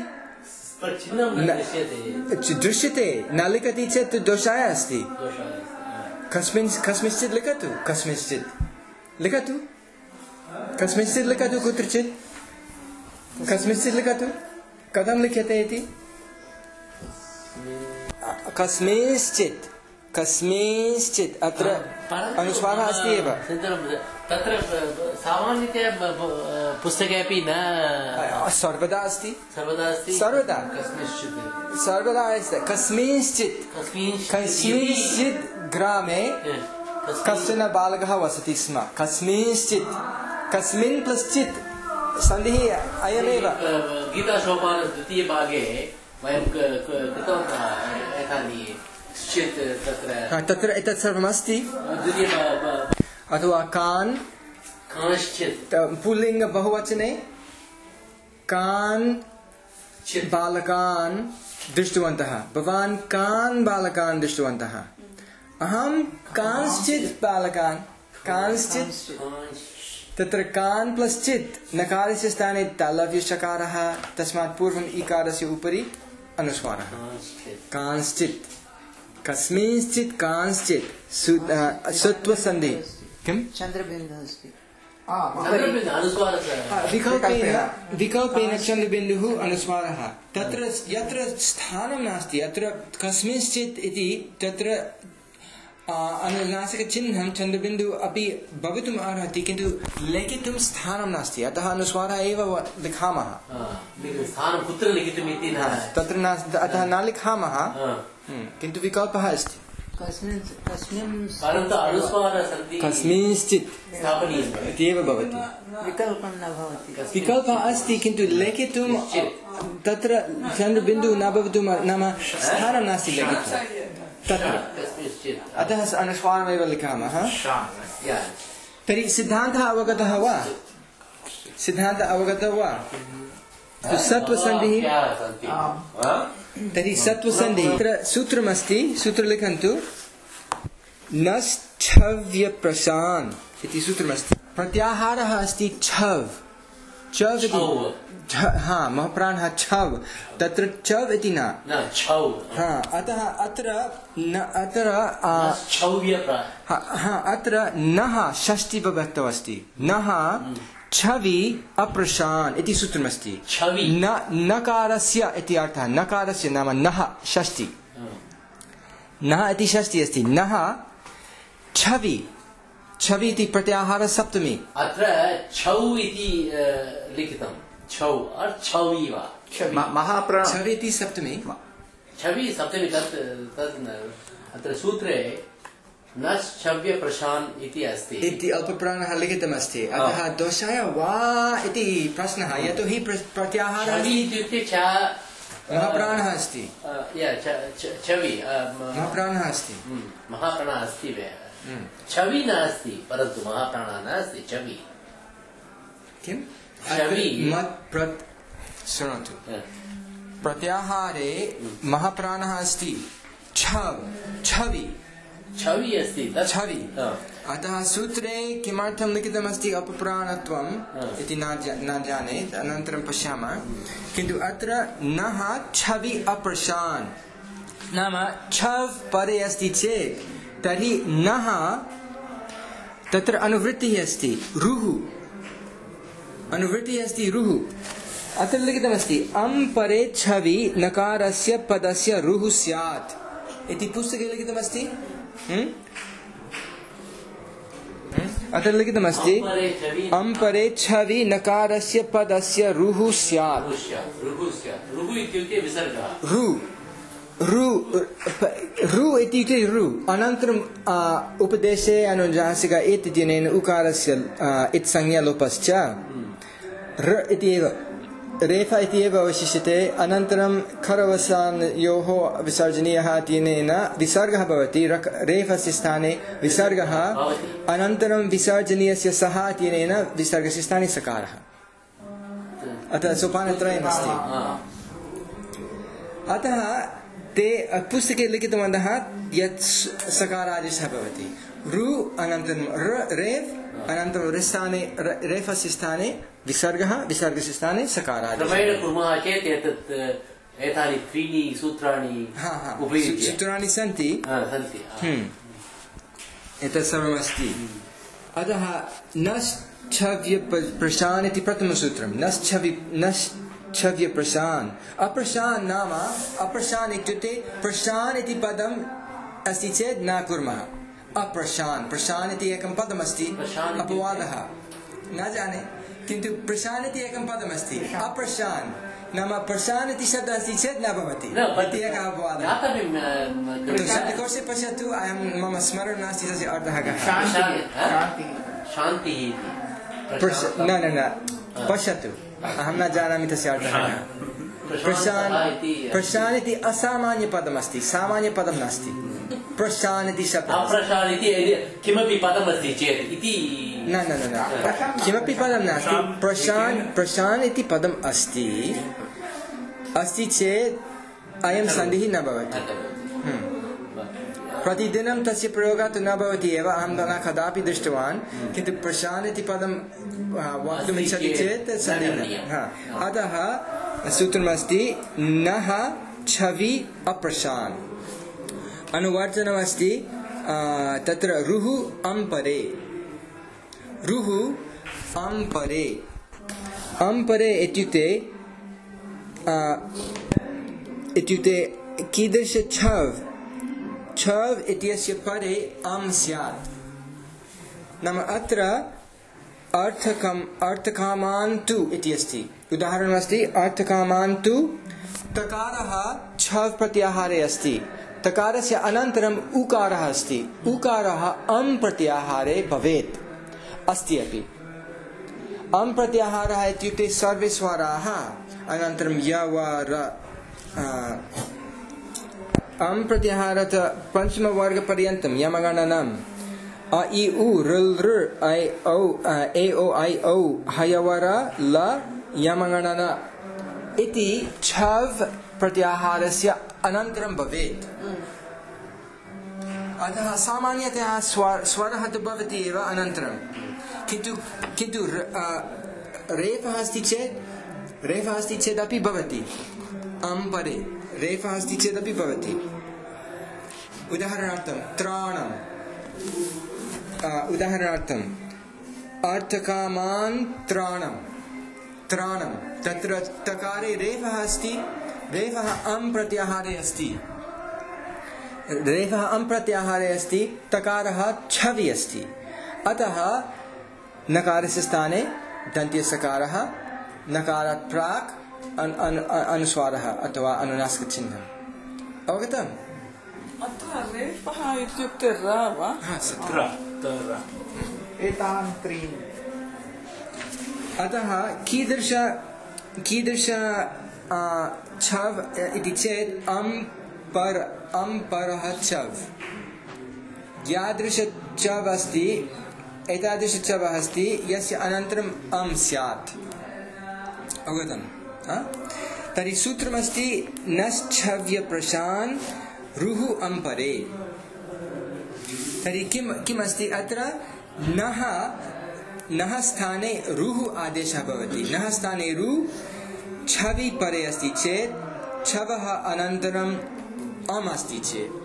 दृश्यते न लिखति चेत् दोषाय अस्ति कस्मिन् कस्मिंश्चित् लिखतु कस्मिंश्चित् लिखतु कस्मिंश्चित् लिखतु कुत्रचित् कस्मिंश्चित् लिखतु कथं लिख्यते इति कस्मिंश्चित् कस्मिंश्चित् अत्र अनुस्वारः अस्ति एव तत्र सामान्यतया पुस्तके अपि न सर्वदा अस्ति सर्वदा अस्ति सर्वदा कस्मिंश्चित् सर्वदा अस्ति कस्मिंश्चित् कस्मिंश्चित् ग्रामे कश्चन बालकः वसति स्म कस्मिंश्चित् कस्मिन् प्लस् चित् सन्धिः अयमेव गीतासोपान द्वितीयभागे वयं कृतवन्तः एतानि चित् तत्र तत्र एतत् सर्वमस्ति अथवा कान् कांश्चित् पुल्लिङ्ग बहुवचने कान् बालकान् दृष्टवन्तः भवान् कान् बालकान् दृष्टवन्तः अहं कांश्चित् बालकान् कांश्चित् तत्र कान् प्लस् चित् नकारस्य स्थाने तालव्यषकारः तस्मात् पूर्वम् इकारस्य उपरि अनुस्वारः कांश्चित् कस्मिंश्चित् कांश्चित् सत्वसन्धि किं चन्द्रबिन्दुः अस्ति विकल्पेन विकल्पेन चन्द्रबिन्दुः अनुस्वारः तत्र यत्र स्थानं नास्ति अत्र कस्मिंश्चित् इति तत्र अनुनासिकचिह्नं चन्द्रबिन्दुः अपि भवितुम् अर्हति किन्तु लिखितुं स्थानं नास्ति अतः अनुस्वारः एव लिखामः स्थानं कुत्र लिखितुम् इति न तत्र नास्ति अतः न लिखामः किन्तु विकल्पः अस्ति परन्तु अनुस्वारसन्धिः कस्मिंश्चित् स्थापनीयम् इत्येव भवति विकल्पं न भवति विकल्पः अस्ति किन्तु लिखितुं तत्र चन्द्रबिन्दुः न भवितुं नाम स्थानं नास्ति लिखितुं तत्र अतः अनुस्वारमेव लिखामः तर्हि सिद्धान्तः अवगतः वा सिद्धान्तः अवगतः वा सत्वसन्धिः तर्हि सत्वसन्धिः तत्र सूत्रमस्ति सूत्र लिखन्तु नश्छव्यप्रशान् इति सूत्रमस्ति प्रत्याहारः अस्ति छव् चव् इति हा महप्राणः छव् तत्र चव् इति न हा अतः अत्र न अत्र हा अत्र नः षष्ठी विभक्तौ अस्ति नः छवि अप्रशान् इति सूत्रमस्ति न नकारस्य इति अर्थः नकारस्य नाम नः षष्ठी नः इति षष्ठी अस्ति नः छवि छवि इति प्रत्याहारः सप्तमी अत्र छौ इति लिखितं छौ और छवि वा महाप्राण छवि इति सप्तमी छवि सप्तमी तत् तत् अत्र सूत्रे न छव्य प्रशान् इति अस्ति इति अल्पप्राणः लिखितमस्ति अतः दोषाय वा इति प्रश्नः यतोहि प्रत्याहारः इत्युक्ते छ महाप्राणः अस्ति छवि महाप्राणः अस्ति महाप्राणः अस्ति छवि नास्ति परन्तु महाप्राणः नास्ति छवि किं छवि शृणोतु प्रत्याहारे महाप्राणः अस्ति छव् छवि छवि अस्ति छवि अतः सूत्रे किमर्थं लिखितमस्ति अपप्राणत्वम् इति न जाने अनन्तरं पश्यामः किन्तु अत्र नः छवि अप्रशान् नाम छव् परे अस्ति चेत् तर्हि नः तत्र अनुवृत्तिः अस्ति रुः अनुवृत्तिः अस्ति रुः अत्र लिखितमस्ति अं परे छवि नकारस्य पदस्य रुः स्यात् इति पुस्तके लिखितमस्ति अत्र लिखितमस्ति अं परे छवि नकारस्य पदस्य रुः स्यात् रु रु रु इत्युक्ते रु अनन्तरम् उपदेशे अनुनासिक इत् इत्यनेन उकारस्य इत् संज्ञा लोपश्च र इति एव रेफा इति एव अवशिष्यते अनन्तरं खरवसानयोः विसर्जनीयः इत्यनेन विसर्गः भवति रेफस्य स्थाने विसर्गः अनन्तरं विसर्जनीयस्य सः इत्यनेन विसर्गस्य स्थाने सकारः अतः सोपानत्रयमस्ति अतः ते पुस्तके लिखितवन्तः यत् सकारादेशः भवति रु अनन्तरं रेफ् अनन्तरं रिस्थाने रेफस्य स्थाने विसर्गः विसर्गस्य स्थाने सकारादेशः क्रमेण कुर्मः चेत् एतत् एतानि त्रीणि सूत्राणि उपयुज्य सूत्राणि सन्ति सन्ति एतत् सर्वमस्ति अतः नश्छव्यप्रशान् इति प्रथमसूत्रं नश्छवि नश्छव्यप्रशान् अप्रशान् नाम अप्रशान् इत्युक्ते प्रशान् इति पदं अस्ति चेत् न कुर्मः अप्रशान् प्रशान् इति एकं पदमस्ति अपवादः न जाने किन्तु प्रशान् इति एकं पदमस्ति अप्रशान् नाम प्रशान् इति शब्दः अस्ति चेत् न भवति इति एकः अपवादः शब्दकोशे पश्यतु अहं मम स्मरणं नास्ति तस्य अर्थः कः शान्तिः न न न पश्यतु अहं न जानामि तस्य अर्थः प्रशान् प्रशान् इति असामान्यपदमस्ति सामान्यपदं नास्ति प्रशान् इति शब्दः अप्रशान् इति किमपि पदमस्ति चेत् इति न न न किमपि पदं नास्ति प्रशान् प्रशान् इति पदम् अस्ति अस्ति चेत् अयं सन्धिः न भवति प्रतिदिनं तस्य प्रयोगः तु न भवति एव अहं न कदापि दृष्टवान् किन्तु प्रशान् इति पदं वक्तुम् इच्छति चेत् सन्धिः अतः सूत्रमस्ति नः छवि अप्रशान् अनुवर्तनमस्ति तत्र रुः अम्परे रुः अम्परे अम्परे इत्युक्ते इत्युक्ते कीदृश छव् छव् इत्यस्य परे अम् स्यात् नाम अत्र अर्थकम् अर्थकामान्तु इति अस्ति उदाहरणमस्ति अर्थकामान्तु तकारः छव् प्रत्याहारे अस्ति तकारस्य अनन्तरम् उकारः अस्ति उकारः अम् प्रत्याहारे भवेत् अस्ति अपि अम् प्रत्याहारः इत्युक्ते सर्वे स्वराः अनन्तरं य व र अम् प्रत्याहारः पञ्चमवर्गपर्यन्तं यमगणनम् अ इ उ ऋ लृ ऐ औ ए ओ ऐ औ हयवर ल यमगणन इति छव् प्रत्याहारस्य अनन्तरं भवेत् अतः सामान्यतः स्वरः तु भवति एव अनन्तरं किन्तु किन्तु रेफः अस्ति चेत् रेफः अस्ति चेदपि भवति अम् परे रेफः अस्ति चेदपि भवति उदाहरणार्थं त्राणम् उदाहरणार्थम् अर्थकामान् त्राणं त्राणं तत्र तकारे रेफः अस्ति रेफः अम् प्रत्याहारे अस्ति रेफः अम् प्रत्याहारे अस्ति तकारः छवि अस्ति अतः नकारस्य स्थाने दन्त्यसकारः नकारात् प्राक् अन् अन् अनुस्वारः अथवा अनुनासिकचिह्नम् अवगतम् अत्र रेफः इत्युक्ते र वा एतान् त्रीन् अतः कीदृश कीदृश छव् इति चेत् अम् पर अम् परः छव् यादृश छव् अस्ति एतादृश छव् अस्ति यस्य अनन्तरम् अम् स्यात् अवगतम् तर्हि सूत्रमस्ति नश्छव्य प्रशान् रुः अम् परे तर्हि किम् किम् अस्ति अत्र नः नः स्थाने रुः आदेशः भवति नः स्थाने रु छवि परे अस्ति चेत् छवः अनन्तरम् अम् अस्ति चेत्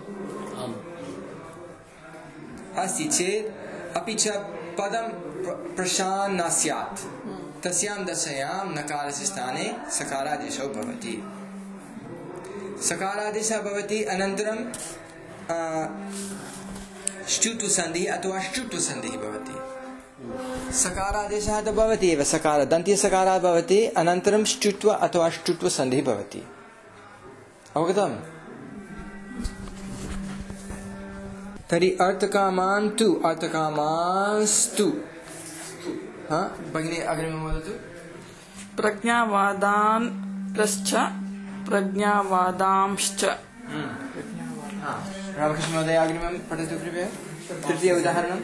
अस्ति चेत् अपि च पदं प्रशान् न स्यात् तस्यां दशायां नकारस्य स्थाने सकारादेशो भवति सकारादेशः भवति अनन्तरं श्चुत्वसन्धिः अथवा श्चुत्वसन्धिः भवति सकारादेशः तु भवति एव सकार दन्त्यसकारः भवति अनन्तरं श्चुत्व अथवा श्चुत्वसन्धिः भवति अवगतम् तर्हि अर्थकामान्तु अर्थकामास्तु हा भगिनी अग्रिमं वदतु प्रज्ञावादान् प्लश्च प्रज्ञावादांश्च रामकृष्ण महोदय अग्रिमं पठतु कृपया तृतीय उदाहरणं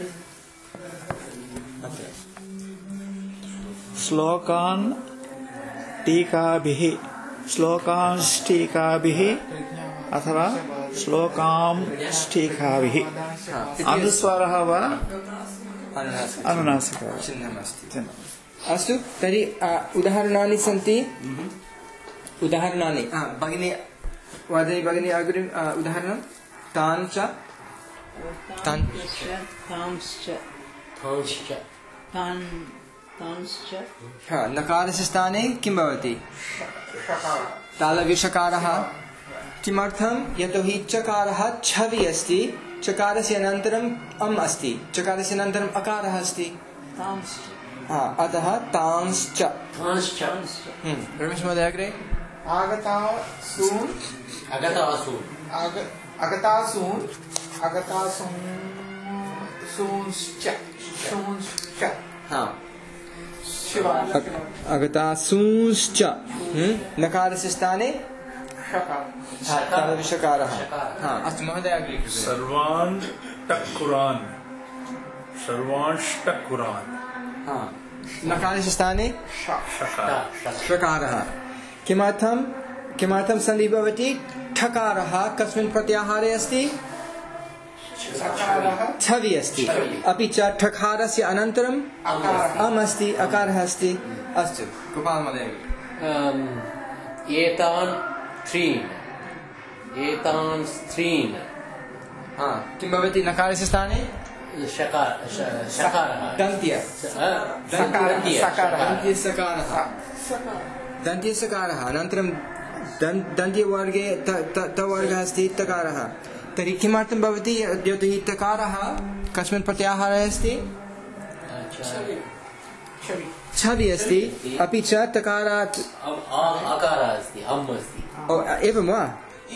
श्लोकान् टीकाभिः श्लोकांस्टीकाभिः अथवा श्लोकांस्टीकाभिः अनुस्वारः वा अनुनासिकः चिह्नमस्ति अस्तु तर्हि उदाहरणानि सन्ति उदाहरणानि भगिनी वदति भगिनी अग्रिम उदाहरणं तान् च तान् नकारस्य स्थाने किं भवति तालव्यषकारः किमर्थं यतोहि चकारः छवि अस्ति चकारस्य अनन्तरम् अम् अस्ति चकारस्य अनन्तरम् अकारः अस्ति अतः तांश्च रमेश महोदय अग्रे आगतासून् अगतासून् अगतासून् अगतासून् सूंश्च सूंश्च अगतासूंश्च नकारस्य स्थाने शकारः अस्तु महोदय अग्रे सर्वान् टक्कुरान् सर्वांष्टक्कुरान् नकारस्य स्थाने षकारः किमर्थं किमर्थं सन्धिः भवति ठकारः कस्मिन् प्रत्याहारे अस्ति छवि अस्ति अपि च ठकारस्य अनन्तरम् अम् अस्ति अकारः अस्ति अस्तु गोपाल महोदय एतान् त्रीन् एतान् स्त्रीन् किं भवति नकारस्य स्थाने शकारः दन्त्य दन्त्यसकारः दन्त्यसकारः अनन्तरं दन्त्यवर्गे तवर्गः अस्ति तकारः तर्हि किमर्थं भवति यतोहि तकारः कस्मिन् प्रत्याहारे अस्ति छवि अस्ति अपि च तकारात् आकारः अस्ति अम् अस्ति एवं वा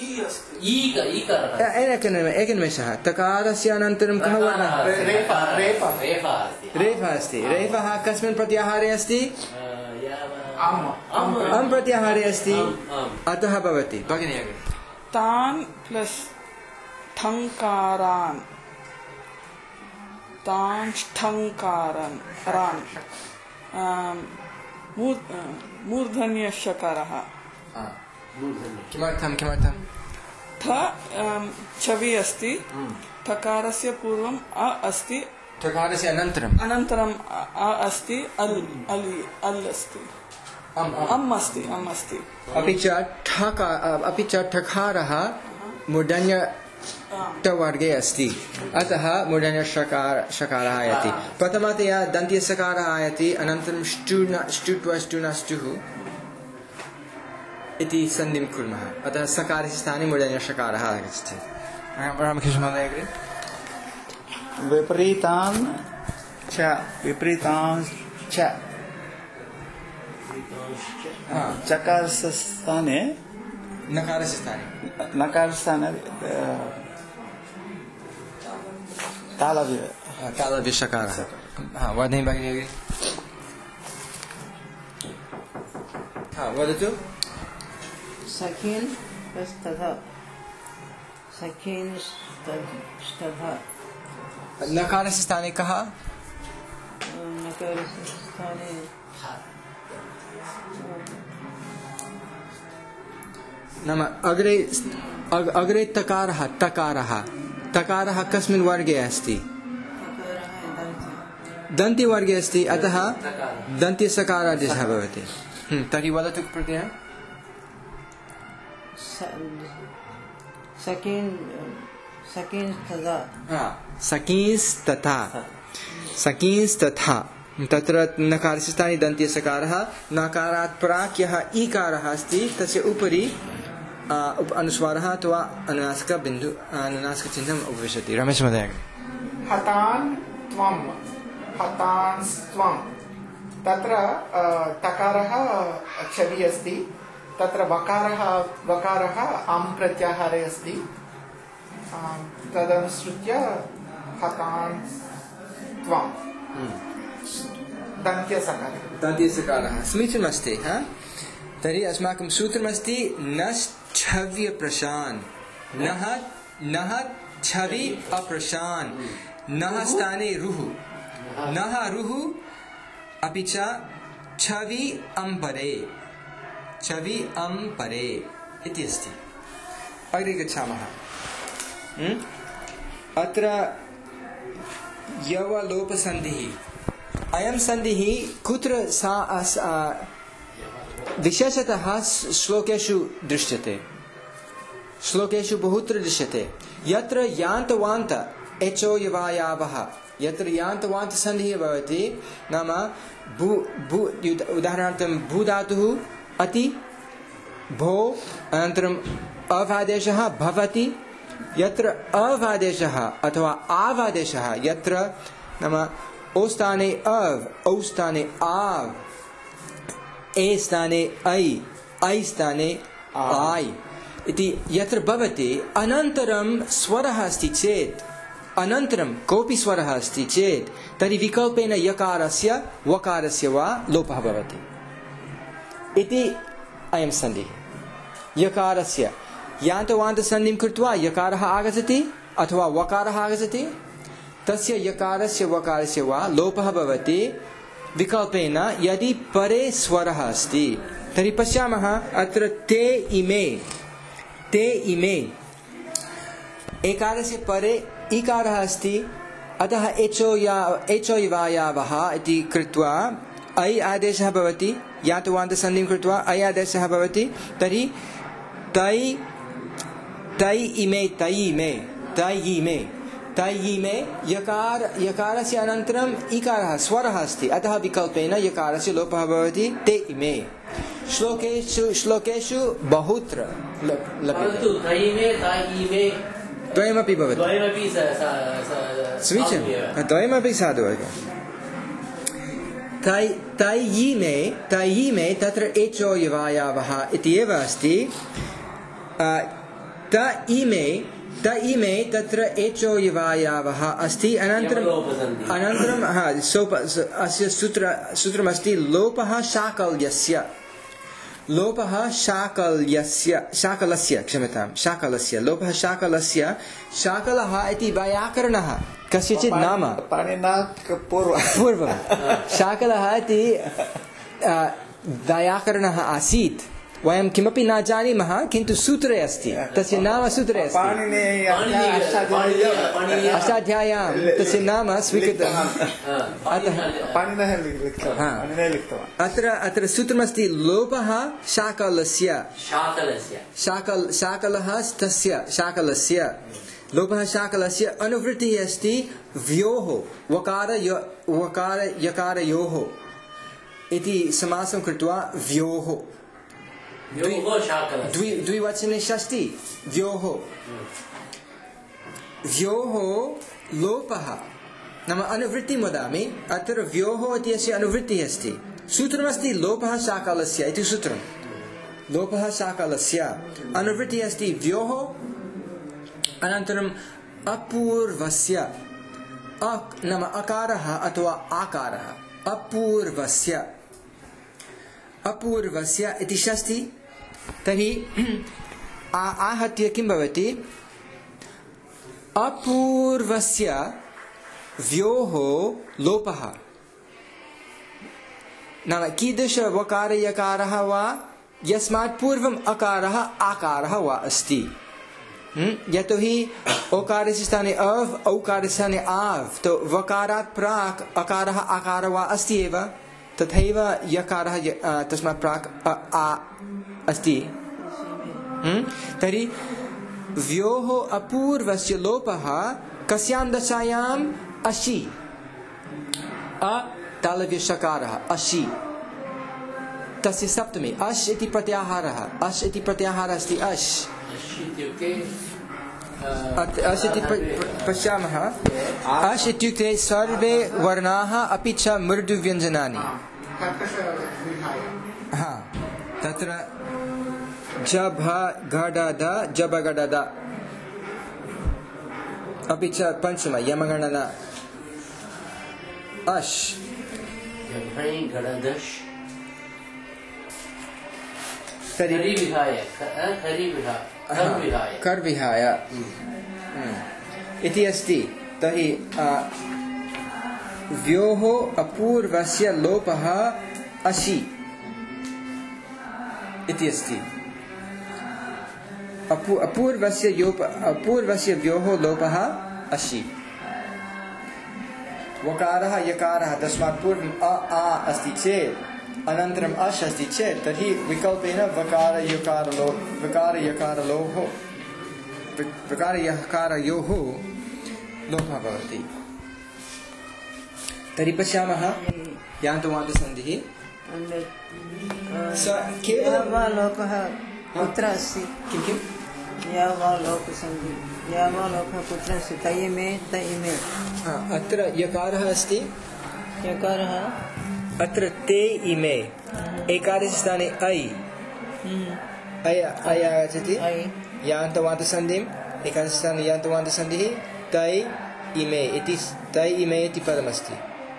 एकनिमेषः तकारस्य अनन्तरं कः वर्णः रेफः अस्ति रेफः कस्मिन् प्रत्याहारे अस्ति अम् प्रत्याहारे अस्ति अतः भवति भगिनी तान् प्लस ठङ्कारान् तांष्ठङ्कारान् रान् मूर्धन्यशकारः किमर्थं किमर्थं थ छवि अस्ति ठकारस्य पूर्वम् अ अस्ति ठकारस्य अनन्तरम् अनन्तरम् अ अस्ति अल् अलि अल् अस्ति अम् अस्ति अम् अस्ति अपि च ठका अपि च ठकारः मूर्धन्य टवर्गे अस्ति अतः मूर्धन्य शकार शकारः आयाति प्रथमतया दन्त्यसकारः आयाति अनन्तरं ष्टुन ष्टुत्वा ष्टुनष्टुः इति सन्धिं कुर्मः अतः सकारस्य स्थाने मूर्धन्य शकारः आगच्छति रामकृष्ण महोदय अग्रे विपरीतान् च विपरीतान् च चकारस्य स्थाने नकारस्य स्थाने नकारस्य स्थाने तालव्य तालव्य शकारः हाँ वदने भगिनी हाँ वदतु सखीन् स्तथा सखीन् स्तथा नकारस्य स्थाने कः नकारस्य स्थाने नाम अग्रे अग्रे तकारः तकारः तकारः कस्मिन् वर्गे अस्ति दन्त्यवर्गे अस्ति अतः दन्त्यसकारादेशः भवति तर्हि वदतु प्रत्ययः सखीन् सखीन् तथा सखींस्तथा सखींस्तथा तत्र नकारस्य स्थाने दन्त्यसकारः नकारात् प्राक् यः ईकारः अस्ति तस्य उपरि अनुस्वारः अथवा अनुनासिक बिन्दु अनुनासिकचिह्नम् उपविशति रमेश महोदय हतान् त्वं हतान् त्वं तत्र तकारः छवि अस्ति तत्र वकारः वकारः अम् प्रत्याहारे अस्ति तदनुसृत्य हतान् त्वं दन्त्यसकारः दन्त्यसकारः समीचीनमस्ति हा तर्हि अस्माकं सूत्रमस्ति नश्छव्यप्रशान् नः नः छवि अप्रशान् नः स्थाने रुः नः रुः अपि च छवि अम्परे छवि अम्परे इति अस्ति अग्रे गच्छामः अत्र यवलोपसन्धिः अयं सन्धिः कुत्र सा विशेषतः श्लोकेषु दृश्यते श्लोकेषु बहुत्र दृश्यते यत्र यान्तवान्त एचो यवायावः यत्र यान्तवान्त सन्धिः भवति नाम भू भू उदाहरणार्थं भू धातुः अति भो अनन्तरं अवादेशः भवति, यत्र अवादेशः अथवा आवादेशः, यत्र नाम ओ स्थाने अव, औ स्थाने आव, ए स्थाने ऐ, ऐ स्थाने आय् इति यत्र भवति, अनन्तरं स्वरः अस्ति चेत्, अनन्तरं कोऽपि स्वरः अस्ति चेत् तर्हि विकल्पेन यकारस्य वकारस्य वा लोपः भवति इति अयं सन्धिः। यकारस्य यान्तवान्तसन्धिं कृत्वा यकारः आगच्छति अथवा वकारः आगच्छति, तस्य यकारस्य वकारस्य वा लोपः भवति विकल्पेन यदि परे स्वरः अस्ति। तर्हि पश्यामः अत्र ते इमे, ते इमे एकारस्य परे इकारः अस्ति, अतः एचो या एचो इवायावः इति कृत्वा ऐ आदेशः भवति, यान्तवान्तसन्धिं कृत्वा ऐ आदेशः भवति। तर्हि तै तै इमे, तै इमे, तै इमे, तै इमे यकार यकारस्य अनन्तरम् इकारः स्वरः अस्ति, अतः विकल्पेन यकारस्य लोपः भवति, ते इमे। श्लोकेषु श्लोकेषु बहुत्र लभ्यते, द्वयमपि भवति, समीचीनं, द्वयमपि साधुवर्गः। तै तै इमे, तै इमे तत्र एचो यवायावः इति एव अस्ति। त इमे, त इमे तत्र एचो यवायावः अस्ति, अनन्तरम् अनन्तरं हा सोप अस्य सूत्र सूत्रमस्ति लोपः शाकल्यस्य, लोपः शाकल्यस्य, शाकलस्य, क्षम्यतां, शाकलस्य, लोपः शाकलस्य। शाकलः इति वैयाकरणः कस्यचित् नाम, पाणिनात् पूर्वं पूर्वं शाकलः इति वैयाकरणः आसीत्। वयं किमपि न जानीमः, किन्तु सूत्रे अस्ति, तस्य नाम सूत्रे अस्ति, अष्टाध्याय्यां तस्य नाम स्वीकृतम्। अत्र अत्र सूत्रमस्ति लोपः शाकलस्य, शाकल शाकलः तस्य शाकलस्य, लोपः शाकलस्य। अनुवृत्तिः अस्ति व्योः, वकार वकार यकारयोः इति समासं कृत्वा व्योः, द्वि द्विवचने षष्ठी व्योः, व्योः लोपः नाम अनुवृत्तिं वदामि। अत्र व्योः इत्यस्य अनुवृत्तिः अस्ति, सूत्रमस्ति लोपः शाकलस्य इति सूत्रं, लोपः शाकलस्य। अनुवृत्तिः अस्ति व्योः, अनन्तरम् अपूर्वस्य, अक् नाम अकारः अथवा आकारः, अपूर्वस्य, अपूर्वस्य इति षष्ठी। तर्हि आहत्य किं भवति, अपूर्वस्य व्योः लोपः नाम कीदृश वकार यकारः वा, यस्मात् पूर्वम् अकारः आकारः वा अस्ति। यतोहि ओकारस्य स्थाने अव, औकारस्य स्थाने आव, तो वकारात् प्राक् अकारः आकारः वा अस्ति एव, तथैव यकारः तस्मात् प्राक् अ आ अस्ति। तर्हि व्योः अपूर्वस्य लोपः कस्यां दशायाम्, अशि, अ तालव्यषकारः अशि, तस्य सप्तमी अश् इति प्रत्याहारः, अश् इति प्रत्याहारः अस्ति, अश् अश् इति पश्यामः। अश् इत्युक्ते सर्वे वर्णाः अपि च मृदुव्यञ्जनानि। हा, तत्र जभ घडद जबगडद अपि च पञ्चम यमगणन अश् कर्विहाय इति अस्ति। तर्हि व्योः अपूर्वस्य लोपः अशि इति अस्ति। अपू अपूर्वस्य योप अपूर्वस्य व्योः लोपः अशि। वकारः यकारः तस्मात् पूर्वम् अ आ अस्ति चेत् अनन्तरम् अश् अस्ति चेत् तर्हि विकल्पेन वकार यकारलो वकार यकारलोः वकार यकारयोः लोपः भवति। तर्हि पश्यामः यान्तवान्तसन्धिः स केवलं लोपः कुत्र अस्ति? किं किं यावलोकसन्धि यावलोक कुत्र अस्ति त इमे त इमे अत्र यकारः अस्ति यकारः अत्र ते इमे एकारस्य स्थाने ऐ ऐ ऐ आगच्छति ऐ यान्तवान्तसन्धिम् एकारस्य स्थाने यान्तवान्तसन्धिः तै इमे इति तै इमे इति पदमस्ति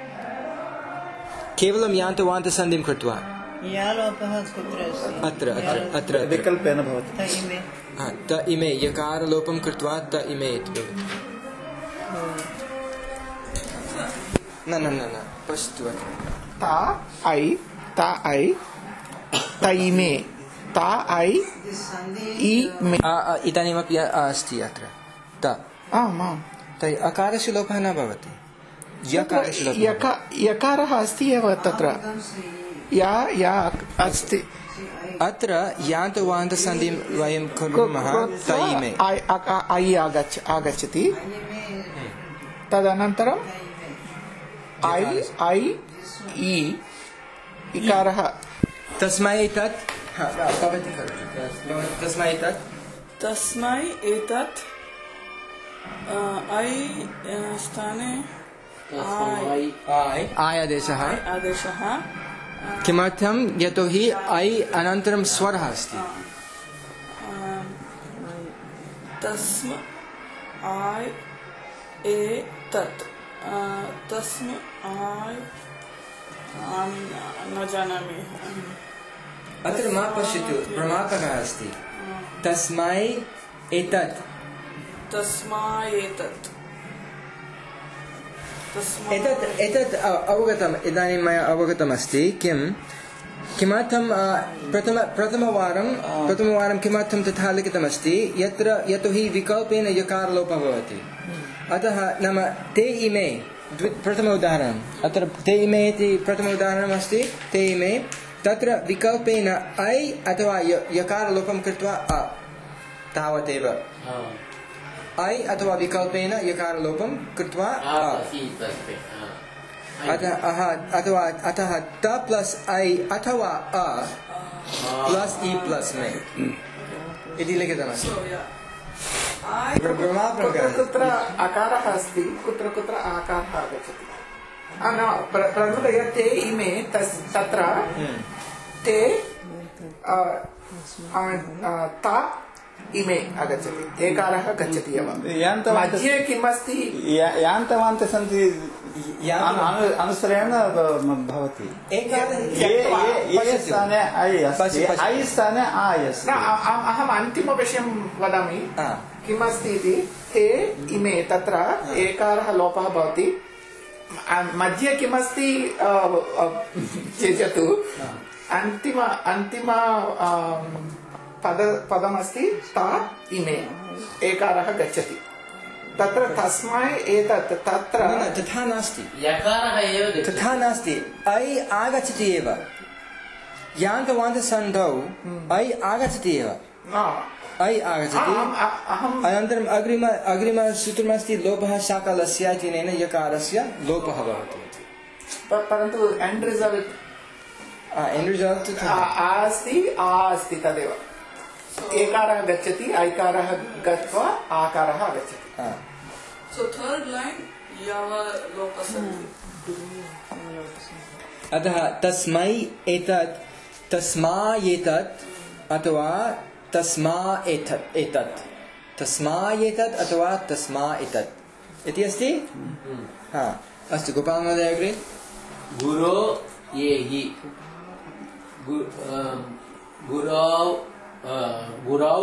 केवलं यान्तवान्तसन्धिं कृत्वा यालोपः कुत्र अस्ति अत्र अत्र अत्र विकल्पेन भवति त इमे हा त इमे यकारलोपं कृत्वा त इमे इति भवति न न न न पश्यतु अत्र ता ऐ ता ऐ तैमे ता ऐ इ मे आ, आ, इदानीमपि अ- अस्ति अत्र त आम् आम् तर्हि अकारस्य लोपः न भवति यकारस्य लोपः यका यकारः अस्ति एव तत्र या या अस्ति अत्र यान्तवान्तसन्धिं वयं कुर्मः त इमे ऐ अ- ऐ आगच्छ आगच्छति तदनन्तरं ऐ ऐ इ इकारः तस्मै तत् हा, भवती करोतु तस्मै तत् तस्मै एतत् अ, ऐ अ, स्थाने तस्मै आय् आयादेशः आदेशः किमर्थं यतोहि ऐ अनन्तरं स्वरः अस्ति अ, तस्म ऐ एतत् अ, तस्म ऐ अहं न जानामि अत्र मा पश्यतु प्रमापकः अस्ति तस्मै एतत् तस्मै एतत् तस्मै एतत् एतत् अ- अवगतम् इदानीं मया अवगतमस्ति किं किमर्थं अ, प्रथम प्रथमवारं प्रथमवारं किमर्थं तथा लिखितमस्ति यत्र यतोहि विकल्पेन यकारलोपः भवति अतः नाम ते इमे द्वि प्रथम उदाहरणम् अत्र ते इमे इति प्रथम उदाहरणमस्ति ते इमे तत्र विकल्पेन ऐ अथवा य- यकारलोपं कृत्वा अ तावदेव ऐ अथवा विकल्पेन यकारलोपं कृत्वा अ अतः अह अथवा अतः त प्लस ऐ अथवा अ प्लस इ प्लस मे इति लिखितमस्ति कुत्र कुत्र अकारः अस्ति कुत्र कुत्र आकारः आगच्छति आ, न प्र- प्रथमतया ते इमे तस् तत्र ते अ, अ, अ, ता इमे आगच्छति एकारः गच्छति एव मध्ये किमस्ति यान्तवान्तसन्धि अनुसरेण भवति ये स्थाने ऐ अस्ति ऐ स्थाने आ न अस्ति अ- अ- अहम् अन्तिमविषयं वदामि आ, किमस्ति इति ते इमे तत्र एकारः लोपः भवति अ- मध्ये किमस्ति अ, अ, त्यजतु अन्तिम अन्तिम अम, पद पदमस्ति ता इमे एकारः गच्छति तत्र तस्मै एतत् तत्र न, न, तथा नास्ति यकारः एव गच्छति। तथा नास्ति ऐ आगच्छति एव यान्तवान्तसन्धौ ऐ आगच्छति एव न, ऐ आगच्छति अहम् अहम् अनन्तरम् अग्रिम अग्रिमसूत्रमस्ति लोपः शाकालस्य इत्यनेन यकारस्य लोपः भवति प- परन्तु एण्ड् रिसल्ट् एण्ड् रिसल्ट् अस्ति आ अस्ति तदेव एकारः गच्छति ऐकारः गत्वा आकारः आगच्छति So third line यावलोकसन्धि अतः तस्मै एतत् तस्मायेतत् अथवा तस्मा एतत् एतत् तस्मायेतत् अथवा तस्मा एतत् इति अस्ति हा अस्तु गोपाल महोदय अग्रे गुरो ये हि गु- अम, गुरौ अ, गुरौ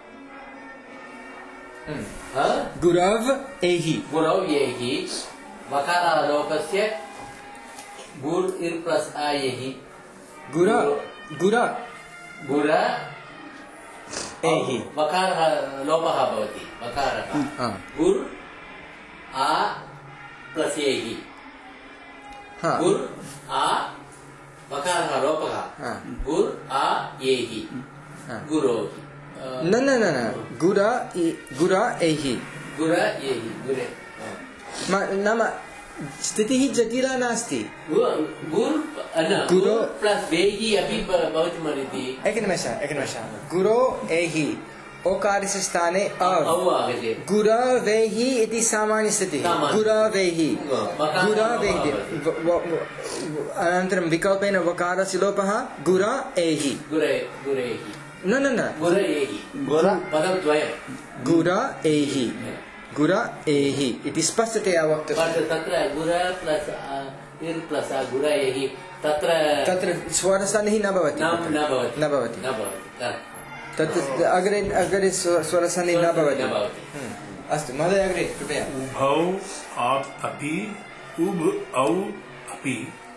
अ? गुरव एहि गुरौ ये हि वकारालोपस्य गुर् इर् प्लस् आ ये हि गुर गुर गुर एहि वकारः लोपः भवति वकारः हा गुर् आ प्लस् ये हि हा गुर् आ वकारः लोपः हा गुर् आ ये हि हा गुरो न न न न गुर इ- गुर एहि गुर ये हि गुरे म- नाम स्थितिः जटिला नास्ति गुर् न गुरो गुर् प्लस् वेहि अपि भ- भवितुमर्हति एकनिमेष एकनिमेष गुरो एहि ओकारस्य स्थाने अव् अव् आगच्छति गुरवेहि इति सामान्यस्थितिः गुरवेहि गुरवेहि अनन्तरं विकल्पेन वकारस्य लोपः गुर एहि गुरे गुरेहि न न न गुरेहि गुर पदद्वयं गुर एहि गुर एहि इति स्पष्टतया वक्तव्यं तत्र गुर प्लस् इर् प्लस् गुरेहि तत्र तत्र स्वरसन्धिः न भवति न भवति न भवति न भवति तत् अग्रे अग्रे स्वरसन्धिः न भवति अस्तु महोदय अग्रे कृपया उभौ आप् अपि उभ औ अपि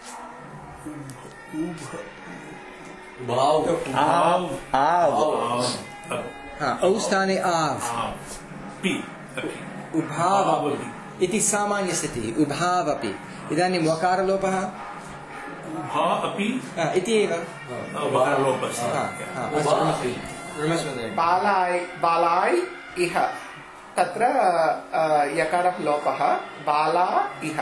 भाव आव आव हा औ स्थाने आव् पि उभाव इति सामान्यस्थितिः उभावपि इदानीं वकारलोपः उभा अपि इति एव वकारलोपः बालाय बालाय इह तत्र यकारः लोपः बाला इह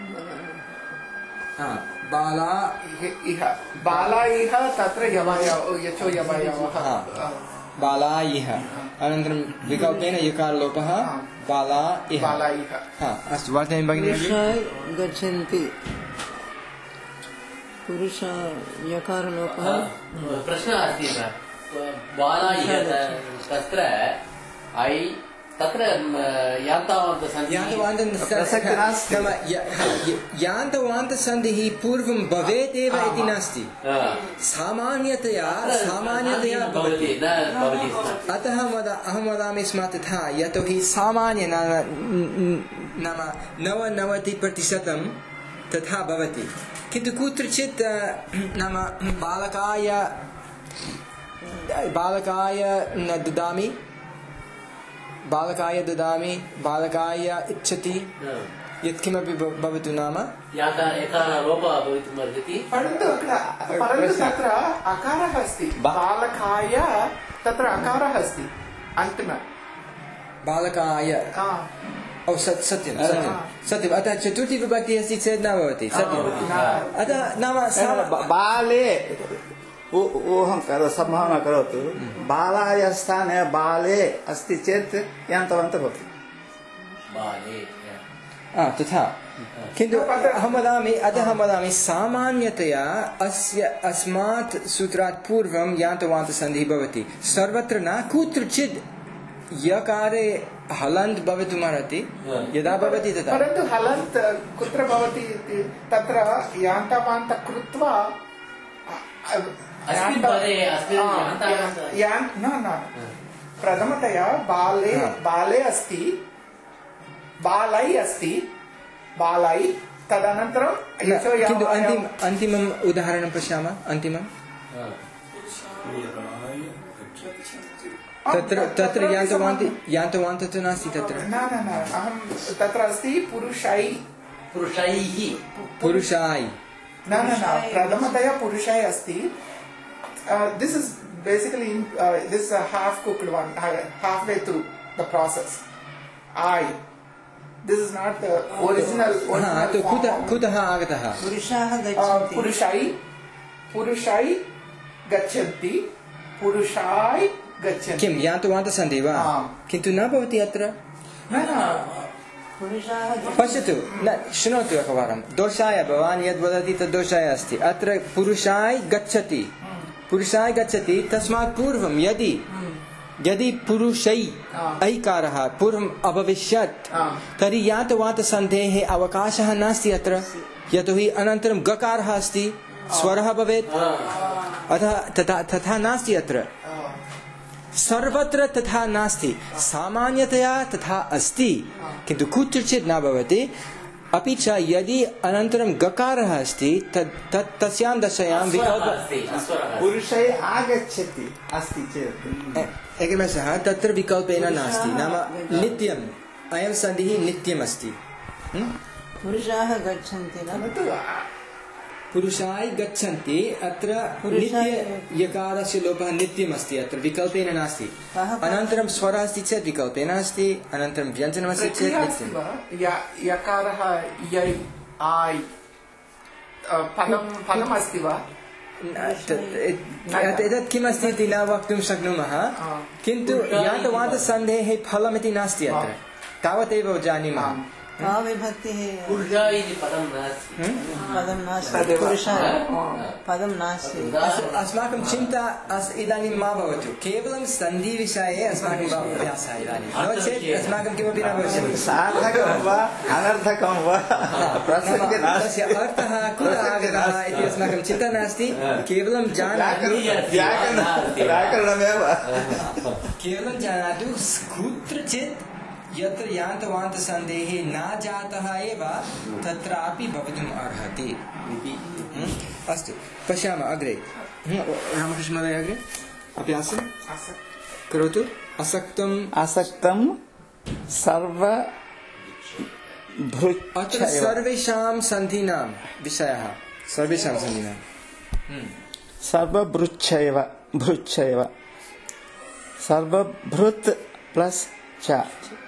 बाला इह बाला इह तत्र यवयव यचो यवयवः बाला इह अनन्तरं विकल्पेन यकारलोपः बाला इह बाला इह अस्तु वार्तायां भगिनी पुरुषाय गच्छन्ति पुरुष यकारलोपः प्रश्नः अस्ति बाला इह तत्र ऐ तत्र यान्तवान्तसन्धिः पूर्वं भवेत् एव इति नास्ति सामान्यतया सामान्यतया भवति अतः वद अहं वदामि स्म तथा यतोहि सामान्य नाम नवनवतिप्रतिशतं तथा भवति किन्तु कुत्रचित् नाम बालकाय बालकाय न ददामि बालकाय ददामि बालकाय इच्छति यत्किमपि भवतु नाम परन्तु परन्तु तत्र अकारः अस्ति बालकाय तत्र अकारः अस्ति अन्तिम बालकाय ओ सत् सत्यं सत्यं सत्यम् अतः चतुर्थी विभक्ति अस्ति चेत् न भवति सत्यम् अतः नाम बाले ऊहं करो सम्भावना करोतु बालाय स्थाने बाले अस्ति चेत् यान्तवन्त भवति तथा किन्तु अहं वदामि अतः वदामि सामान्यतया अस्य अस्मात् सूत्रात् पूर्वं यान्तवान्तसन्धिः भवति सर्वत्र न कुत्रचित् यकारे हलन्त् भवितुमर्हति यदा भवति तदा परन्तु हलन्त् कुत्र भवति तत्र यान्तवान्त कृत्वा न न प्रथमतया बाले बाले अस्ति बालै अस्ति बालै तदनन्तरं किन्तु अन्तिम अन्तिमम् उदाहरणं पश्यामः अन्तिमं तत्र तत्र यान्तवान्ति यान्तवान्त तु नास्ति तत्र न न न अहं तत्र अस्ति पुरुषै पुरुषैः पुरुषाय न न न प्रथमतया पुरुषै अस्ति this is basically uh, this is a half cooked one halfway through the process I this is not the original original तो कुतः कुतः आगतः पुरुषाः गच्छन्ति पुरुषै पुरुषै गच्छन्ति पुरुषाय गच्छन्ति किं यान्तवान्तसन्धिः वा किन्तु न भवति अत्र न न पश्यतु न शृणोतु एकवारं दोषाय भवान् यद् वदति तद् दोषाय अस्ति अत्र पुरुषाय गच्छति पुरुषाय गच्छति तस्मात् पूर्वं यदि यदि पुरुषै ऐकारः पूर्वम् अभविष्यत् तर्हि यान्तवान्तसन्धेः अवकाशः नास्ति अत्र यतोहि अनन्तरं गकारः अस्ति स्वरः भवेत् अतः तथा तथा नास्ति अत्र सर्वत्र तथा नास्ति सामान्यतया तथा अस्ति किन्तु कुत्रचित् न भवति अपि च यदि अनन्तरं गकारः अस्ति तत् तत् तस्यां दशायां विकल्प पुरुषै आगच्छति अस्ति चेत् एकमेषः तत्र विकल्पेन नास्ति नाम नित्यम् अयं सन्धिः नित्यम् अस्ति पुरुषाः गच्छन्ति न पुरुषाय गच्छन्ति अत्र नित्य यकारस्य लोपः नित्यम् अस्ति अत्र विकल्पेन नास्ति अनन्तरं स्वरः अस्ति चेत् विकल्पेन अस्ति अनन्तरं व्यञ्जनमस्ति चेत् नित्यम् यकारः यै आय् पदं पदम् अस्ति वा एतत् किमस्ति इति न वक्तुं शक्नुमः किन्तु यान्तवान्तसन्धेः फलमिति नास्ति अत्र तावदेव जानीमः का विभक्तिः पुरुषा इति पदं नास्ति पदं नास्ति पुरुषः पदं नास्ति अस्माकं चिन्ता इदानीं मा भवतु केवलं सन्धिविषये अस्माकं अभ्यासः इदानीं नो चेत् अस्माकं किमपि न भविष्यति सार्थकं वा अनर्थकं वा तस्य अर्थः कुतः आगतः इति अस्माकं चिन्ता नास्ति केवलं जानातु व्याकरणमेव केवलं जानातु कुत्रचित् यत्र यान्तवान्तसन्धेः न जातः एव तत्रापि भवितुम् अर्हति अस्तु पश्यामः अग्रे रामकृष्णमहोदय अग्रे अभ्यासं करोतु असक्तम् असक्तं सर्व अत्र सर्वेषां सन्धीनां विषयः सर्वेषां सन्धीनां सर्वभृच्छैव भृच्छैव सर्वभृत् प्लस् च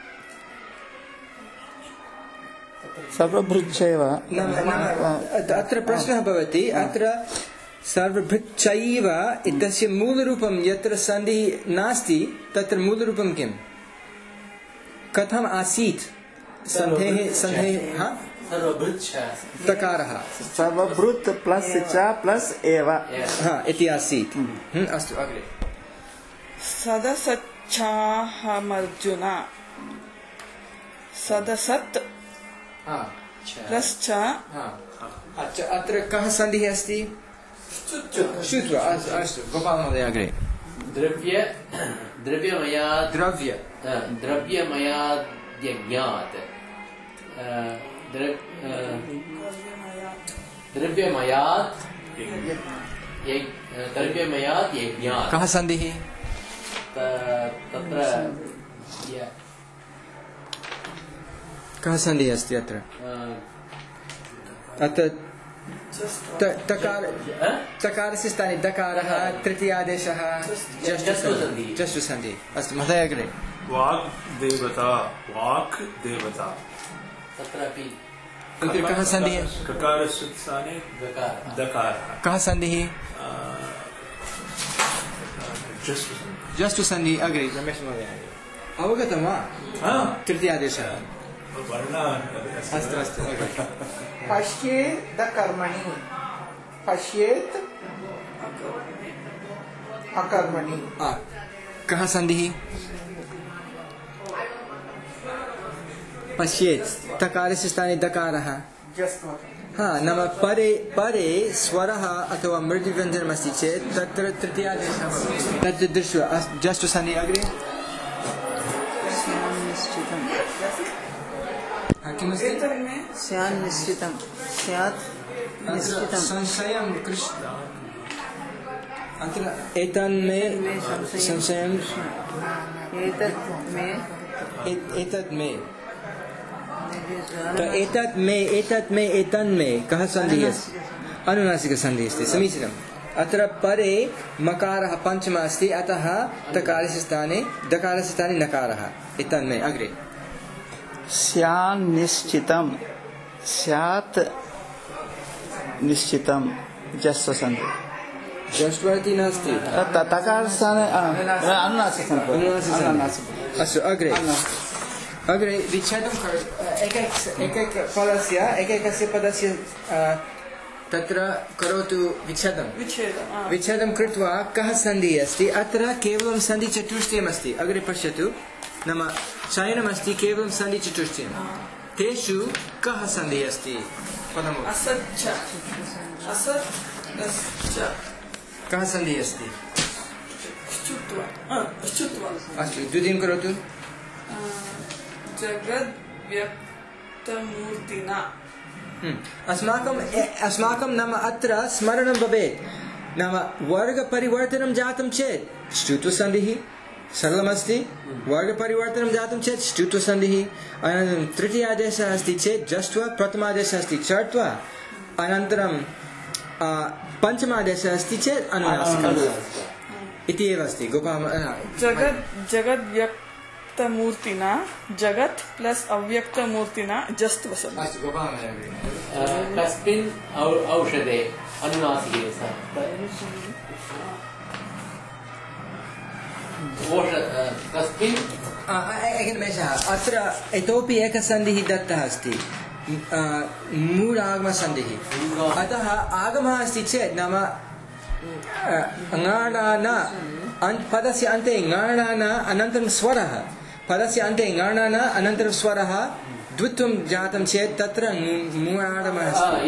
सर्वभृच्छैव अत्र प्रश्नः भवति अत्र सर्वभृच्छैव इत्यस्य मूलरूपं यत्र सन्धिः नास्ति तत्र मूलरूपं किम् कथम् आसीत् सन्धेः सन्धेः तकारः सर्वभृत् प्लस् च प्लस् एव इति आसीत् अस्तु अग्रे सदसच्छाहमर्जुन सदसत् प्लस् च अत्र कः सन्धिः अस्ति श्रुत्वा अस्तु गोपालमहोदय अग्रे द्रव्य द्रव्यमयात् द्रव्य द्रव्यमयाद्यज्ञात् द्रव्यमयात् द्रव्यमयात् यज्ञात् कः सन्धिः तत्र कः सन्धिः अस्ति अत्र अत्र तकार तकारस्य स्थाने दकारः तृतीयादेशः जष्टु सन्धिः अस्तु महोदय अग्रे वाक् देवता वाक् देवता तत्रापि कः सन्धिः ककारस्य स्थाने दकारः कः सन्धिः जष्टु सन्धिः अग्रे रमेश महोदय अवगतं वा तृतीयादेशः अस्तु अस्तु पश्येत् कर्मणि पश्येत् अकर्मणि कः सन्धिः पश्येत् तकारस्य स्थाने दकारः हा नाम परे परे स्वरः अथवा मृदुव्यञ्जनमस्ति चेत् तत्र तृतीयादेशः तत्र दृष्ट्वा जष्टु सन्धिः अग्रे स्यान् निश्चितं स्यात् निश्चितं संशयं कृष्ण अत्र एतन्मे संशयं एतत् मे एतत् मे एतत् मे एतत् मे एतन्मे कः सन्धिः अस्ति अनुनासिकसन्धिः अस्ति समीचीनम् अत्र परे मकारः पञ्चमः अस्ति अतः तकारस्य स्थाने दकारस्य स्थाने नकारः एतन्मे अग्रे स्यान् निश्चितं स्यात् निश्चितं जस्व सन्ति जष्ट्वति नास्ति तकारस्थाने अनुनासिकसन्ति अस्तु अग्रे अग्रे विच्छेदं एकैक पदस्य एकैकस्य पदस्य तत्र करोतु विच्छेदं विच्छेदं कृत्वा कः सन्धिः अस्ति अत्र केवलं सन्धिचतुष्टयम् अस्ति अग्रे पश्यतु नाम चयनमस्ति केवलं सन्धिचतुष्टयं तेषु कः सन्धिः अस्ति पदम् असच्च असत् कः सन्धिः अस्ति अस्तु द्वितीयं करोतु जगद्व्यक्तमूर्तिना अस्माकं अस्माकं नाम अत्र स्मरणं भवेत् नाम वर्गपरिवर्तनं जातं चेत् ष्टुत्वसन्धिः सरलमस्ति वर्गपरिवर्तनं जातं चेत् ष्टुत्वसन्धिः अनन्तरं तृतीयादेशः अस्ति चेत् जष्ट्वा प्रथमादेशः अस्ति चर्त्वा अनन्तरं पञ्चमादेशः अस्ति चेत् अनुनासिकः इति एव अस्ति गोपाल जगद् जगद्व्यक्त मूर्तिना जगत् प्लस अव्यक्त मूर्तिना जस्त वसन्ति। अस्तु गोपाल कस्मिन् औषधे अनुनासिके कस्मिन् एकनिमेषः अत्र इतोपि एकः सन्धिः दत्तः अस्ति मूढागमसन्धिः अतः आगमः अस्ति चेत् नाम ङाणान पदस्य अन्ते ङाणान अनन्तरं स्वरः पदस्य अन्ते ङाणान अनन्तरं स्वरः द्वित्वं जातं चेत् तत्र मूढागमः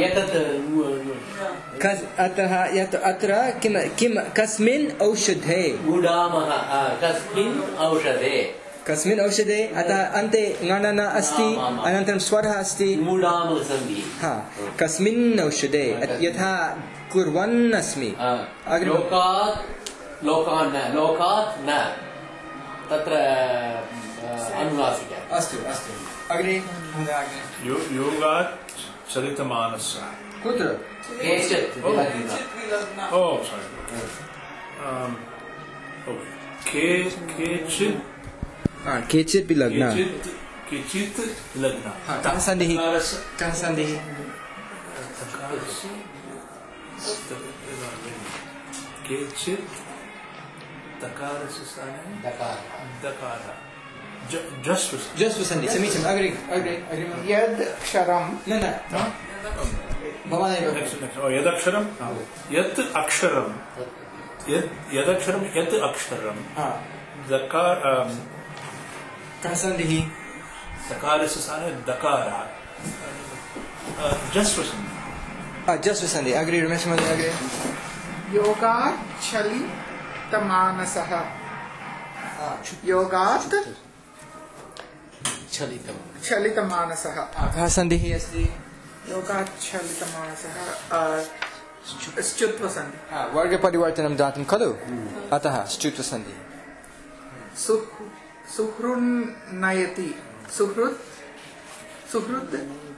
अतः यत् अत्र किं किं कस्मिन् औषधे मूढामः कस्मिन् औषधे कस्मिन् औषधे अतः अन्ते ङाणान अस्ति अनन्तरं स्वरः अस्ति मूढामसन्धिः हा कस्मिन् औषधे यथा कुर्वन् अस्मि लोकात् लोकान् लोकात् न तत्र अनुनासिका अस्तु अस्तु अग्रे योगात् चलितमानस्य कुत्र केचित् ओ सारी के केचित् केचित् विलग्ना केचित् विलग्ना कः सन्धिः कः सन्धिः केचित् दकारस्य स्थाने दकारः जस्व जस्व सन्धिः समीचीनम् अग्रे अग्रे अग्रे यद् क्षरं न न भवानेव यदक्षरं यत् अक्षरं यत् यदक्षरं यत् अक्षरं दकार कः सन्धिः दकारस्य स्थाने दकारः जस्व सन्धिः जस्व सन्धिः अग्रे रमेश महोदय अग्रे योगात् चलितमानसः योगात् चलितमानसः कः सन्धिः अस्ति योगात् चलितमानसः स्चुत्वसन्धिः वर्गपरिवर्तनं जातं खलु अतः स्चुत्वसन्धिः सुहृन्नयति सुहृत् सुहृत्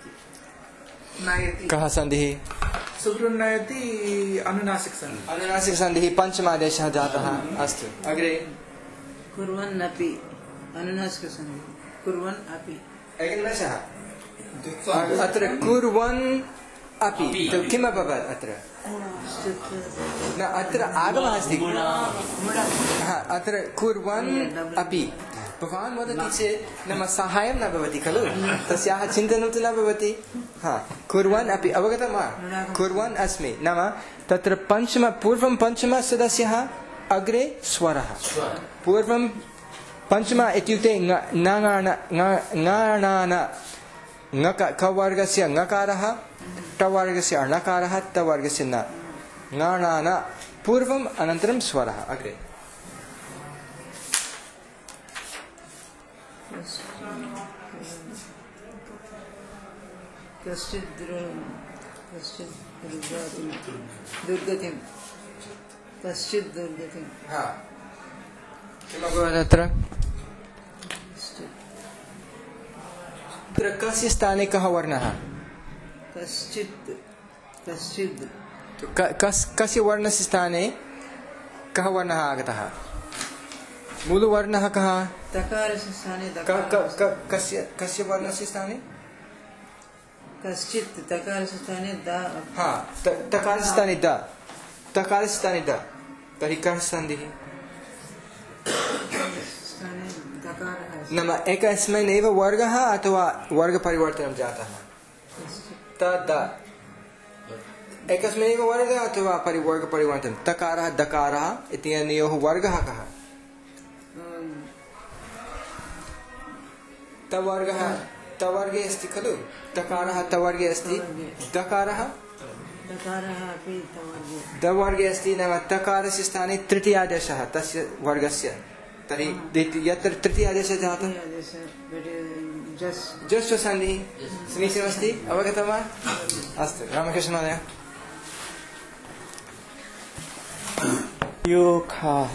नयति कः सन्धिः सुहृन्नयति अनुनासिक सन्धिः अनुनासिक सन्धिः पञ्चमादेशः जातः अस्तु अग्रे कुर्वन्नपि अनुनासिक सन्धिः कुर्वन् अपि एकनिमेषः अत्र कुर्वन् अपि किम् अभवत् अत्र न अत्र आगमः अस्ति अत्र कुर्वन् अपि भवान् वदति चेत् नाम साहाय्यं न भवति खलु तस्याः चिन्तनं तु न भवति हा कुर्वन् अपि अवगतं वा कुर्वन् अस्मि नाम तत्र पञ्चम पूर्वं पञ्चमः सदस्यः अग्रे स्वरः पूर्वं पञ्चम इत्युक्ते ङाणान कवर्गस्य ङकारः टवर्गस्य अणकारः तवर्गस्य न ङाणान पूर्वम् अनन्तरं स्वरः अग्रे कश्चित् कश्चित् दुर्गतिं कश्चित् दुर्गतिं किमभवत् अत्र अत्र कस्य स्थाने कः वर्णः कश्चित् कश्चित् कस्य वर्णस्य स्थाने कः वर्णः आगतः मूलवर्णः कः तकारस्य स्थाने कस्य कस्य वर्णस्य स्थाने कश्चित् तकारस्य स्थाने द हा तकारस्य स्थाने द तकारस्य स्थाने द तर्हि कः सन्धिः नाम एकस्मिन् एव वर्गः अथवा वर्गपरिवर्तनं जातः तद् एकस्मिन् एव वर्गः अथवा परिवर्गपरिवर्तनं तकारः दकारः इत्यनयोः वर्गः कः तवर्गः तवर्गे अस्ति खलु तकारः तवर्गे अस्ति दकारः दकारः अपि तवर्गे दवर्गे अस्ति नाम तकारस्य स्थाने तृतीयादेशः तस्य वर्गस्य तर्हि यत्र तृतीयादेशः जातः जस्व सन्धिः समीचीनमस्ति अवगतं वा अस्तु रामकृष्ण महोदय यूखाः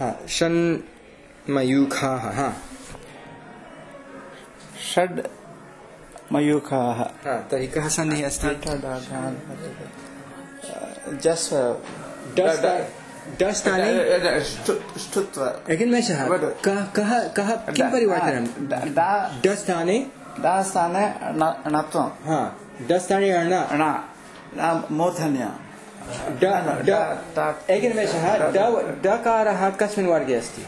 षण्मयूखाः षड् मयूखाः तर्हि कः सन्धिः अस्ति जस्व दस्थाने ष्टुत्व एकनिमेषः कः कः कः किं परिवर्तनं दस्थाने दास्थाने णत्वं हा दस्थाने ण ण मूर्धन्य ड ड एकनिमेषः ड डकारः कस्मिन् वर्गे अस्ति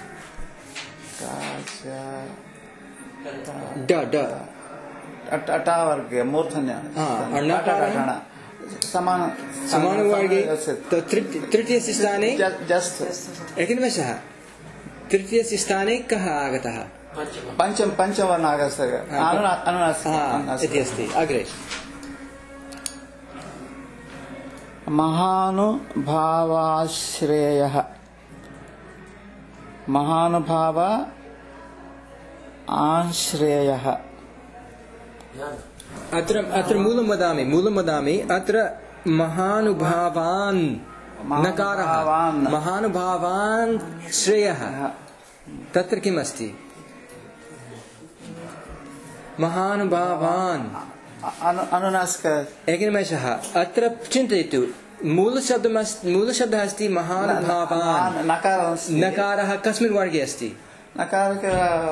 ड ड टा वर्गे मूर्धन्य णकारः समान समानवर्गे तृतीयस्य स्थाने जस्ट् एकनिमेषः तृतीयस्य स्थाने कः आगतः पञ्चम पञ्चवर्ण आगतः अनुनासिक इति अस्ति अग्रे महानुभावाश्रेयः महानुभाव आश्रेयः अत्र अत्र मूलं वदामि मूलं वदामि अत्र महानुभावान् नकारः महानुभावान् श्रेयः तत्र किम् अस्ति महानुभावान् अनुनासिक एकनिमेषः अत्र चिन्तयतु मूलशब्दमस्ति मूलशब्दः अस्ति महानुभावान् नकारः कस्मिन् वर्गे अस्ति नकारः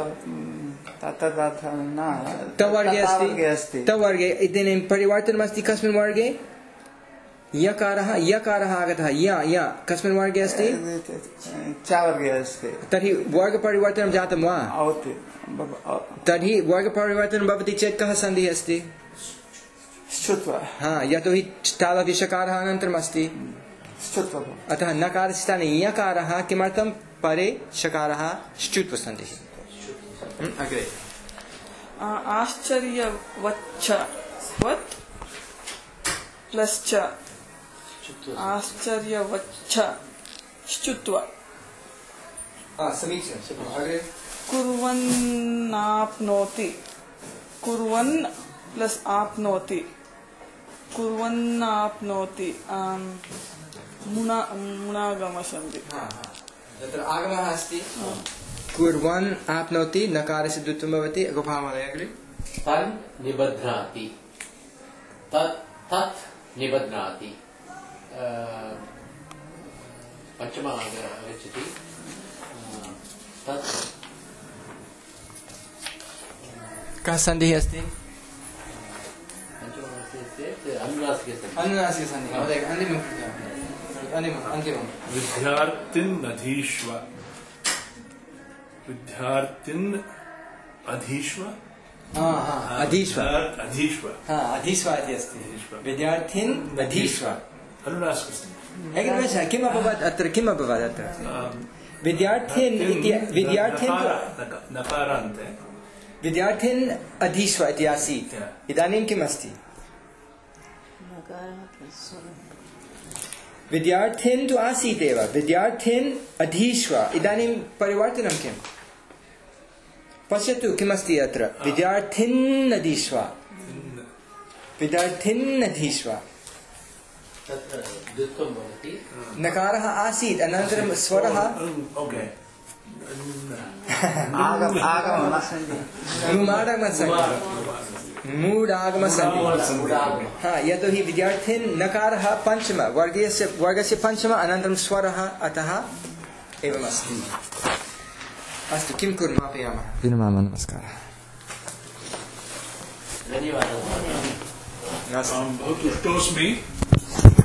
तवर्गे अस्ति तवर्गे इदानीं परिवर्तनमस्ति कस्मिन् वर्गे यकारः यकारः आगतः य य कस्मिन् वर्गे अस्ति चावर्गे अस्ति तर्हि वर्गपरिवर्तनं जातं वा तर्हि वर्गपरिवर्तनं भवति चेत् कः सन्धिः अस्ति ष्टुत्व हा यतोहि तालव्य शकारः अनन्तरम् अस्ति ष्टुत्व अतः नकारस्य स्थाने यकारः किमर्थं परे शकारः ष्टुत्वसन्धिः अग्रे आश्चर्यवच्च वत् प्लस् च आश्चर्यवच्च श्चुत्व समीचीनम् अग्रे कुर्वन्नाप्नोति कुर्वन् प्लस् आप्नोति कुर्वन्नाप्नोति मुना मुनागमसन्धि तत्र आगमः अस्ति कुर्वन् आप्नोति नकारस्य द्वित्वं भवति गोपालमहोदय अग्रे तन् निबध्नाति तत् तत् निबध्नाति पञ्चम आगच्छति तत् कः सन्धिः अस्ति अनुनासिकसन्धिः महोदय अन्तिमं अन्तिमं विद्यार्थिन् अधीष्व विद्यार्थिन् अधीष्व अधीष्व अधीष्व अधीष्व इति अस्ति विद्यार्थिन् अधीष्व अनुनासिकसन्धिः एकनिमेषः किम् अभवत् अत्र किम् अभवत् अत्र विद्यार्थिन् इति विद्यार्थिन् नकारान्ते विद्यार्थिन् अधीष्व इति आसीत् इदानीं किम् अस्ति विद्यार्थिन् तु आसीत् एव विद्यार्थिन् अधीष्व इदानीं परिवर्तनं किम् पश्यतु किमस्ति अत्र विद्यार्थिन् अधीष्व विद्यार्थिन् अधीष्व नकारः आसीत् अनन्तरं स्वरः मूढागमसन्धिः यतोहि विद्यार्थिन् नकारः पञ्चम वर्गस्य वर्गस्य पञ्चम अनन्तरं स्वरः अतः एवमस्ति अस्तु किं कुर्मः आपयामः विरमामः नमस्कारः धन्यवादः तुष्टोऽस्मि